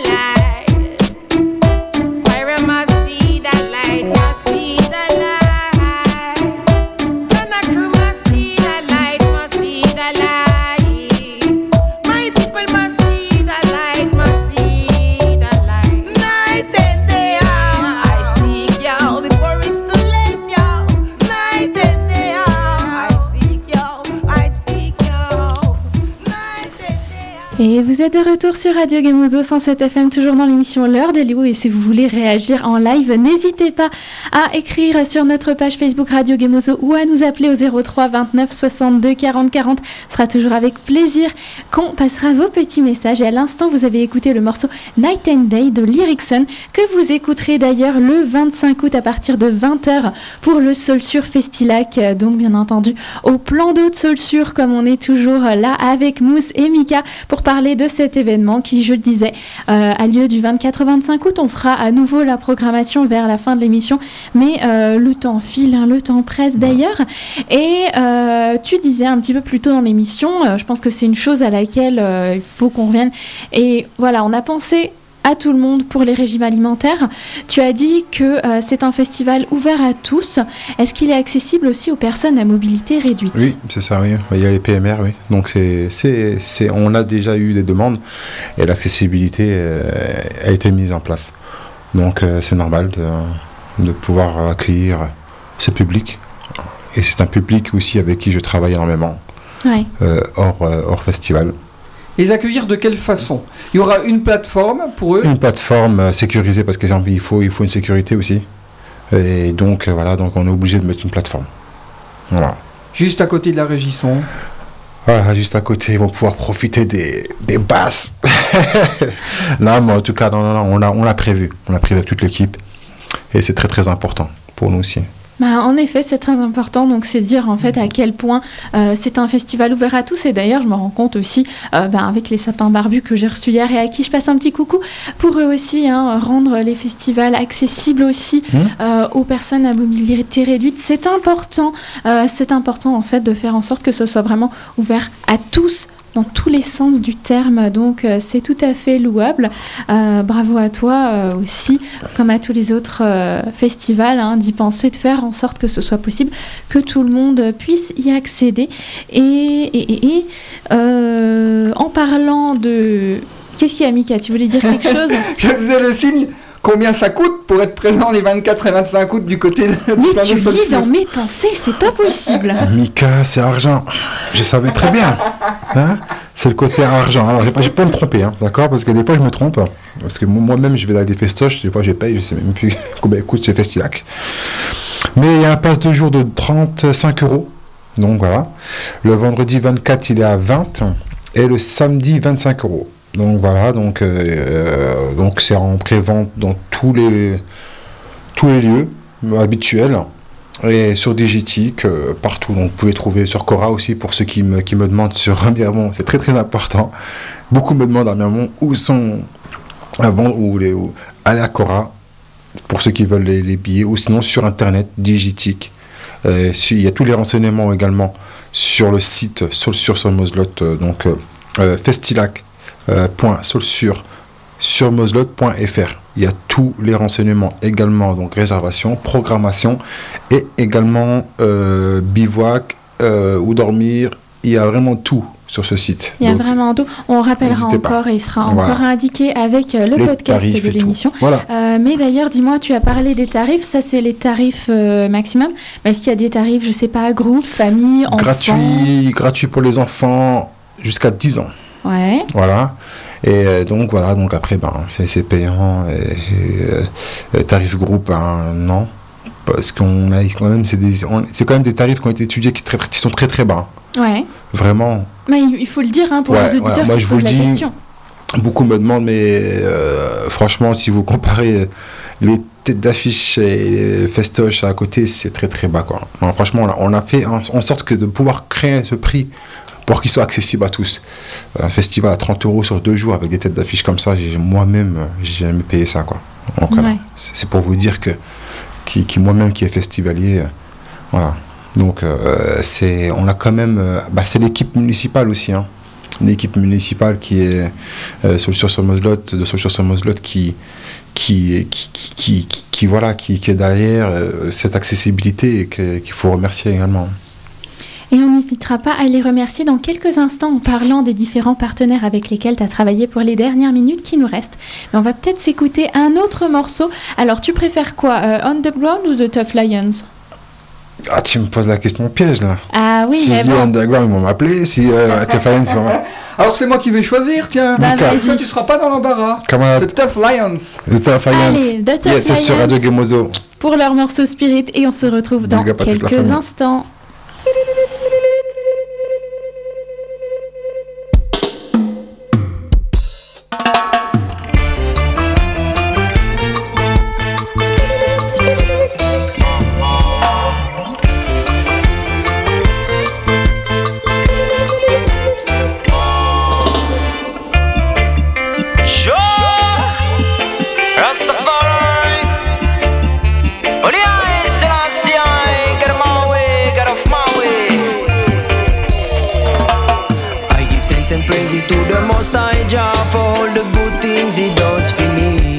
light. Where must see the light, must see the light. Then a crew must see the light, must see the light. My people must see the light, must see the light. Night and day, oh, I seek you before it's too late, yo. Night and day, oh, I seek you, I seek you. Night and day, oh. Et vous êtes de retour sur Radio Gemuzo 107 FM, toujours dans l'émission L'heure des loups. Et si vous voulez réagir en live, n'hésitez pas à écrire sur notre page Facebook Radio Gemuzo ou à nous appeler au 03 29 62 40 40. Ce sera toujours avec plaisir qu'on passera vos petits messages. Et à l'instant, vous avez écouté le morceau Night and Day de Lyricson, que vous écouterez d'ailleurs le 25 août à partir de 20h pour le Saulsur Festilac. Donc bien entendu, au plan d'eau de Saulsur, comme on est toujours là avec Mousse et Mika pour parler de cet événement qui, je le disais, a lieu du 24 au 25 août. On fera à nouveau la programmation vers la fin de l'émission, mais le temps file, hein, le temps presse d'ailleurs. Et tu disais un petit peu plus tôt dans l'émission, je pense que c'est une chose à laquelle il faut qu'on revienne. Et voilà, on a pensé à tout le monde pour les régimes alimentaires. Tu as dit que c'est un festival ouvert à tous. Est-ce qu'il est accessible aussi aux personnes à mobilité réduite ? Oui, c'est ça, oui. Il y a les PMR, oui. Donc on a déjà eu des demandes et l'accessibilité a été mise en place. Donc c'est normal de pouvoir accueillir ce public. Et c'est un public aussi avec qui je travaille énormément, Ouais. hors festival. Les accueillir de quelle façon ? Il y aura une plateforme pour eux ? Une plateforme sécurisée parce qu'il faut une sécurité aussi. Et donc voilà, donc on est obligé de mettre une plateforme. Voilà. Juste à côté de la Régisson. Voilà, juste à côté, ils vont pouvoir profiter des basses. Non, mais en tout cas, non, on l'a prévu. On l'a prévu avec toute l'équipe. Et c'est très très important pour nous aussi. Bah, en effet, c'est très important, donc c'est dire en fait à quel point c'est un festival ouvert à tous. Et d'ailleurs, je me rends compte aussi avec les sapins barbus que j'ai reçus hier et à qui je passe un petit coucou, pour eux aussi, rendre les festivals accessibles aussi aux personnes à mobilité réduite. C'est important en fait de faire en sorte que ce soit vraiment ouvert à tous, dans tous les sens du terme, donc c'est tout à fait louable. Bravo à toi aussi, comme à tous les autres festivals, d'y penser, de faire en sorte que ce soit possible, que tout le monde puisse y accéder. Et en parlant de... Qu'est-ce qu'il y a, Mika ? Tu voulais dire quelque chose ? Je faisais le signe. Combien ça coûte pour être présent les 24 et 25 août du côté de Mais tu lis dans mes pensées, c'est pas possible. Mika, c'est argent. Je savais très bien. C'est le côté argent. Alors, j'ai pas me tromper, d'accord ? Parce que des fois, je me trompe. Parce que moi-même, je vais dans des festoches. Des fois, je paye. Je sais même plus combien coûte ce Festilac. Mais il y a un pass de jour de 35 €. Donc, voilà. Le vendredi 24, il est à 20. Et le samedi, 25 €. Donc voilà, donc c'est en pré-vente dans tous les lieux habituels et sur Digitique, partout. Donc vous pouvez trouver sur Cora aussi pour ceux qui me demandent sur Remiremont, c'est très très important. Beaucoup me demandent à Remiremont où sont à vendre ou aller à Cora pour ceux qui veulent les billets, ou sinon sur internet Digitique. Il y a tous les renseignements également sur le site Saulsur sur Moselot, donc Festilac. Sur moselot.fr. Il y a tous les renseignements également, donc réservation, programmation et également bivouac, où dormir. Il y a vraiment tout sur ce site. Il y a Donc, vraiment tout. On rappellera n'hésitez pas. encore et il sera Voilà. encore indiqué avec le Les podcast tarifs de et tout. l'émission. Voilà. Mais d'ailleurs, dis-moi, tu as parlé des tarifs. Ça, c'est les tarifs maximum. Mais est-ce qu'il y a des tarifs, je sais pas, groupe, famille, enfants? Gratuit pour les enfants jusqu'à 10 ans. Ouais. Voilà. Et donc après, c'est payant. Et tarif groupe, non. Parce qu'on a quand même, c'est quand même des tarifs qui ont été étudiés qui sont très très bas. Ouais. Vraiment. Mais il faut le dire pour Ouais, les auditeurs voilà. Moi, qui je posent vous la le dis, question. Beaucoup me demandent, mais franchement, si vous comparez les têtes d'affiche et les festoches à côté, c'est très très bas, quoi. Non, franchement, on a fait en sorte que de pouvoir créer ce prix pour qu'il soit accessible à tous. Un festival à 30 € sur 2 jours avec des têtes d'affiche comme ça, moi-même, j'ai jamais payé ça, quoi. Donc, voilà. Ouais. C'est pour vous dire que moi-même qui est festivalier, voilà. Donc on a quand même, c'est l'équipe municipale aussi, hein. L'équipe municipale qui est Solutions sur Moselotte, de Solutions sur Moselotte qui est derrière cette accessibilité et qu'il faut remercier également. Et on n'hésitera pas à les remercier dans quelques instants en parlant des différents partenaires avec lesquels tu as travaillé pour les dernières minutes qui nous restent. Mais on va peut-être s'écouter un autre morceau. Alors, tu préfères quoi, Underground ou The Tough Lions? Ah, tu me poses la question piège, là. Ah oui, si mais je dis bon. Underground, ils vont m'appeler. Si Tough Lions, ils vont m'appeler. Alors c'est moi qui vais choisir, tiens. Bah, Mika. vas-y. Ça, tu seras pas dans l'embarras. Comment C'est Tough Lions. The Tough Lions. Allez, The Tough C'est sur Lions. Radio Gemozo. Pour leur morceau Spirit et on se retrouve dans Big up à toute la quelques famille. instants. And praises to the Most High Jah for all the good things He does for me.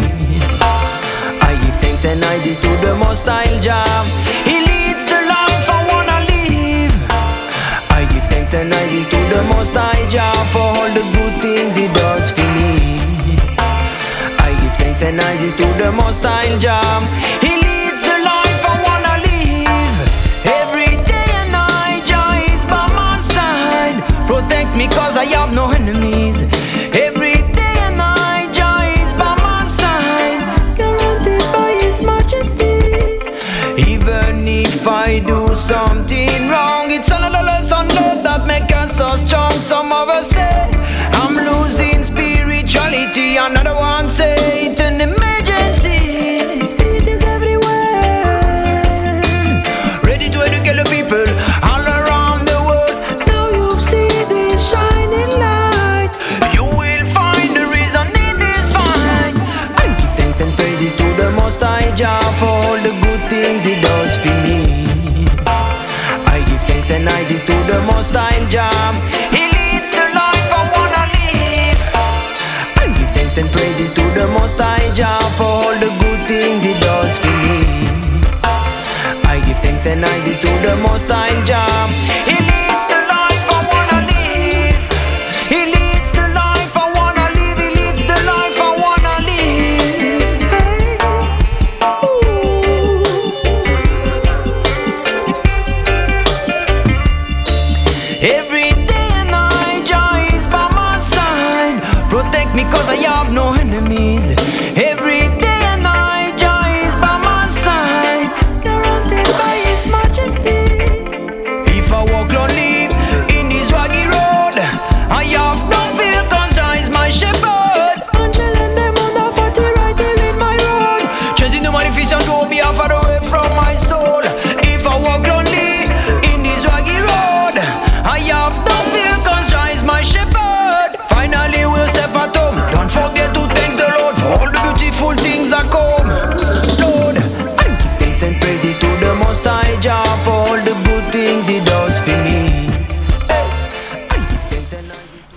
I give thanks and praises to the Most High Jah. He leads the life I wanna live. I give thanks and praises to the Most High Jah for all the good things He does for me. I give thanks and praises to the Most High Jah. He leads the life I wanna live. Every day and night Jah is by my side. Protect me cause I have no enemies. Every day and night Jah is by my side. Surrounded by His Majesty. Even if I do something wrong, it's all a lesson learned that make us so strong. Some of us say I'm losing spirituality. Another one say it's an emergency. Spirit is everywhere, ready to educate the people all around the world. Now you see this shining light. You will find the reason in this fight. I give thanks and praises to the Most High Jah for all the good things He does for me. I give thanks and praises to the Most High Jah. He leads the life I wanna live. I give thanks and praises to the Most High Jah for all the good things He does for me. I give thanks and praises to the Most High Jah. He leads the life I wanna live. He leads the life I wanna live. He leads the life I wanna live. Every day and night Jah is by my side. Protect me cause I have no enemies. Every day and night Jah is by my side. Surrounded by His Majesty. If I walk lonely in this rocky road, I have no fear cause Jah is my shepherd. Angel and demon are fighting right here in my road. Chasing the money fish and go be far away from my soul. If I walk lonely in this rocky road, I have no fear cause Jah is my shepherd. Finally we'll step at home. Don't forget to thank the Lord for all the beautiful things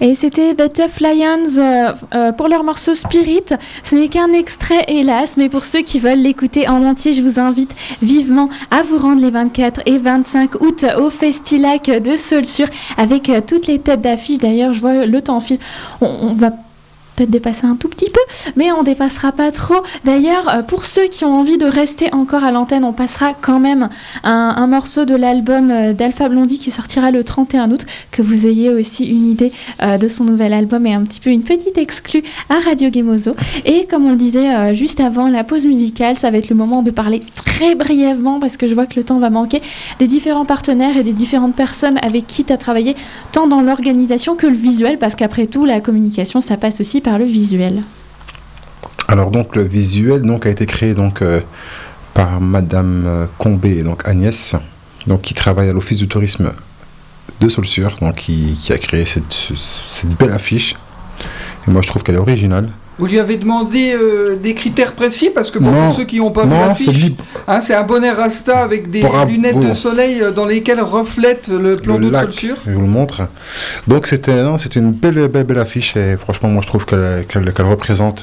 Et c'était The Tough Lions pour leur morceau Spirit. Ce n'est qu'un extrait, hélas, mais pour ceux qui veulent l'écouter en entier, je vous invite vivement à vous rendre les 24 et 25 août au Festilac de Saulxures avec toutes les têtes d'affiche. D'ailleurs, je vois le temps file. On va peut-être dépasser un tout petit peu, mais on dépassera pas trop. D'ailleurs, pour ceux qui ont envie de rester encore à l'antenne, on passera quand même un morceau de l'album d'Alpha Blondy qui sortira le 31 août, que vous ayez aussi une idée de son nouvel album et un petit peu une petite exclue à Radio Gemozo. Et comme on le disait juste avant la pause musicale, ça va être le moment de parler très brièvement, parce que je vois que le temps va manquer, des différents partenaires et des différentes personnes avec qui tu as travaillé, tant dans l'organisation que le visuel, parce qu'après tout, la communication, ça passe aussi par le visuel. Alors donc le visuel donc a été créé donc par Madame Combé, donc Agnès, donc qui travaille à l'office du tourisme de Saulxures, donc qui a créé cette belle affiche. Et moi je trouve qu'elle est originale. Vous lui avez demandé des critères précis, parce que pour ceux qui n'ont pas vu l'affiche, c'est un bonnet Rasta avec des lunettes de soleil dans lesquelles reflète le plan d'eau de Saulxures. Je vous le montre. Donc c'était une belle affiche, et franchement moi je trouve qu'elle représente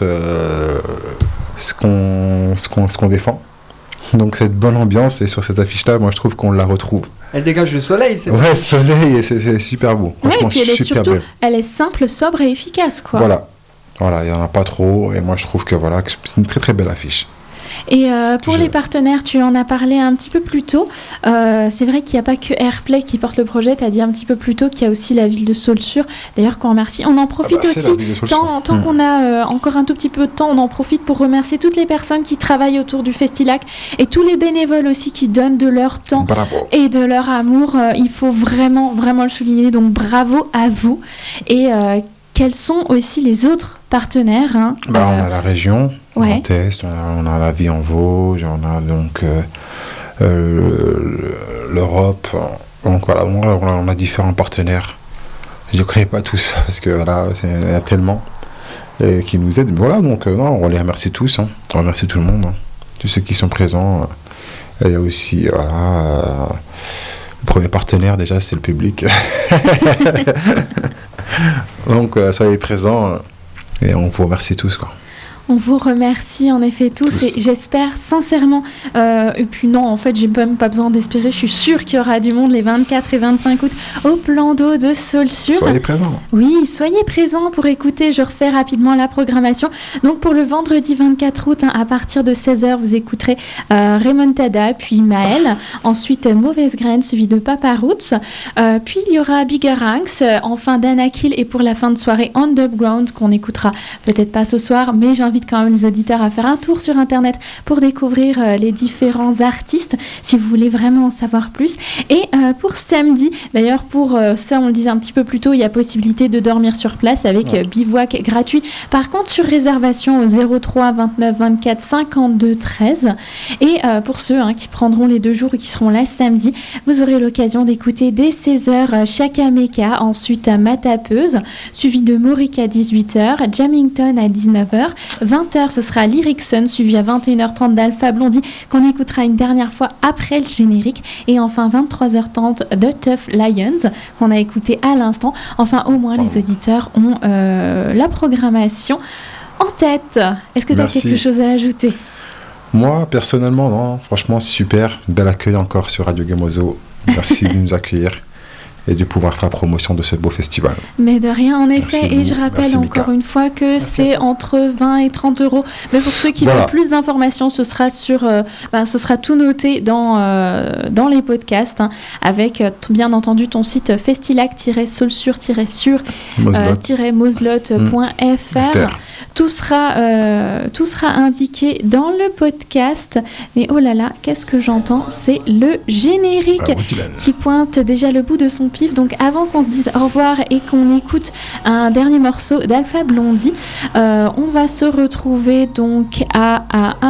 ce qu'on défend. Donc cette bonne ambiance, et sur cette affiche-là, moi je trouve qu'on la retrouve. Elle dégage le soleil, c'est vrai. Ouais, soleil, et c'est super beau. Franchement, ouais, et puis elle est simple, sobre et efficace, quoi. Voilà, il n'y en a pas trop, et moi je trouve que c'est une très très belle affiche. Et pour les partenaires, tu en as parlé un petit peu plus tôt. C'est vrai qu'il n'y a pas que Airplay qui porte le projet. Tu as dit un petit peu plus tôt qu'il y a aussi la ville de Saulxures. D'ailleurs, qu'on remercie. On en profite aussi. Tant qu'on a encore un tout petit peu de temps, on en profite pour remercier toutes les personnes qui travaillent autour du Festilac et tous les bénévoles aussi qui donnent de leur temps et de leur amour. Il faut vraiment, vraiment le souligner. Donc, bravo à vous. Et quels sont aussi les autres partenaires on a la région, Grand Est, on a la vie en Vosges, on a donc l'Europe. Donc voilà, on a différents partenaires. Je ne connais pas tous parce que il y a tellement qui nous aident. Mais voilà, donc on les remercie tous. On remercie tout le monde, tous ceux qui sont présents. Il y a aussi le premier partenaire déjà, c'est le public. Donc soyez présents. Et on vous remercie tous, quoi. On vous remercie en effet tous. Et j'espère sincèrement, et puis non, en fait j'ai même pas besoin d'espérer, je suis sûre qu'il y aura du monde les 24 et 25 août au plan d'eau de Saulxures. Soyez présents. Oui, soyez présents pour écouter. Je refais rapidement la programmation. Donc pour le vendredi 24 août, à partir de 16h, vous écouterez Remontada, puis Maël, ensuite Mauvaise Graine, suivi de Papa Roots, puis il y aura Bigger Ranks, enfin Dana Kill, et pour la fin de soirée Underground, qu'on écoutera peut-être pas ce soir, mais j'invite quand même les auditeurs à faire un tour sur internet pour découvrir les différents artistes si vous voulez vraiment en savoir plus. Et pour samedi, d'ailleurs pour ça on le disait un petit peu plus tôt, il y a possibilité de dormir sur place avec bivouac gratuit. Par contre sur réservation au 03 29 24 52 13. Et pour ceux qui prendront les 2 jours et qui seront là samedi, vous aurez l'occasion d'écouter dès 16h Chaka Meka, ensuite Matapeuse, suivi de Moric à 18h, Jamington à 19h, 20h, ce sera Lyricson, suivi à 21h30 d'Alpha Blondy, qu'on écoutera une dernière fois après le générique. Et enfin, 23h30 de Tough Lions, qu'on a écouté à l'instant. Enfin, au moins, les auditeurs ont la programmation en tête. Est-ce que tu as quelque chose à ajouter ? Moi, personnellement, non. Franchement, c'est super. Bel accueil encore sur Radio Gemozo. Merci de nous accueillir et de pouvoir faire la promotion de ce beau festival. Mais de rien, en effet. Et je rappelle encore une fois que c'est entre 20 et 30 euros. Mais pour ceux qui veulent plus d'informations, ce sera ce sera tout noté dans les podcasts, avec bien entendu ton site festilac-sur-moselot.fr. Tout sera indiqué dans le podcast. Mais oh là là, qu'est-ce que j'entends ? C'est le générique qui pointe déjà le bout de son pif. Donc avant qu'on se dise au revoir et qu'on écoute un dernier morceau d'Alpha Blondy, on va se retrouver donc à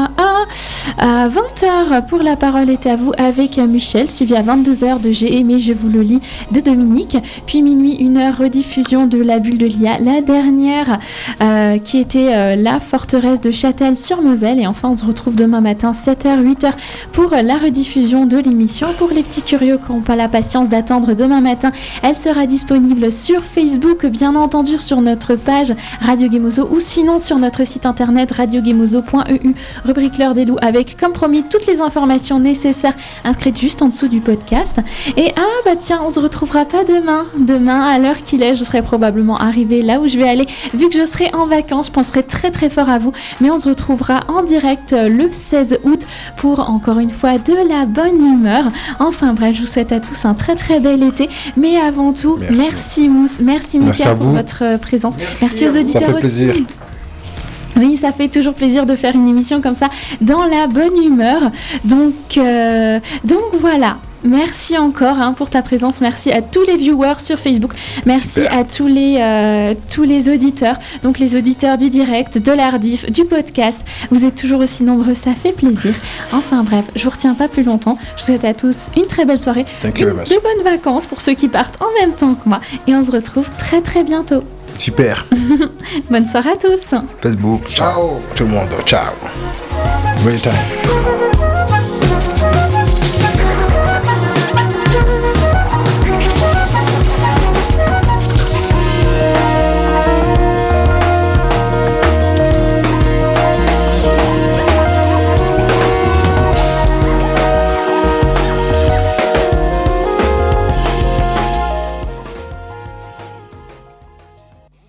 20h pour La Parole est à vous avec Michel, suivi à 22h de J'ai aimé, je vous le lis de Dominique, puis minuit 1h rediffusion de La Bulle de Lia, la dernière qui était La Forteresse de Châtel-sur-Moselle, et enfin on se retrouve demain matin 7h, 8h pour la rediffusion de l'émission. Pour les petits curieux qui n'ont pas la patience d'attendre demain matin, matin. Elle sera disponible sur Facebook, bien entendu sur notre page Radio Gemozo ou sinon sur notre site internet radiogemozo.eu, rubrique l'heure des loups, avec comme promis toutes les informations nécessaires inscrites juste en dessous du podcast. Et tiens, on se retrouvera pas demain. Demain, à l'heure qu'il est, je serai probablement arrivée là où je vais aller. Vu que je serai en vacances, je penserai très très fort à vous. Mais on se retrouvera en direct le 16 août pour encore une fois de la bonne humeur. Enfin bref, je vous souhaite à tous un très très bel été. Mais avant tout, merci Mousse, merci Mickaël pour votre présence. Merci aux auditeurs. Ça fait plaisir. Aussi. Oui, ça fait toujours plaisir de faire une émission comme ça dans la bonne humeur. Donc voilà. Merci encore pour ta présence. Merci à tous les viewers sur Facebook. Merci à tous les auditeurs. Donc les auditeurs du direct, de l'Ardif, du podcast. Vous êtes toujours aussi nombreux, ça fait plaisir. Enfin bref, je vous retiens pas plus longtemps. Je vous souhaite à tous une très belle soirée, de bonnes vacances pour ceux qui partent en même temps que moi. Et on se retrouve très très bientôt. Super. Bonne soirée à tous. Facebook, ciao. Tout le monde, ciao. Great time.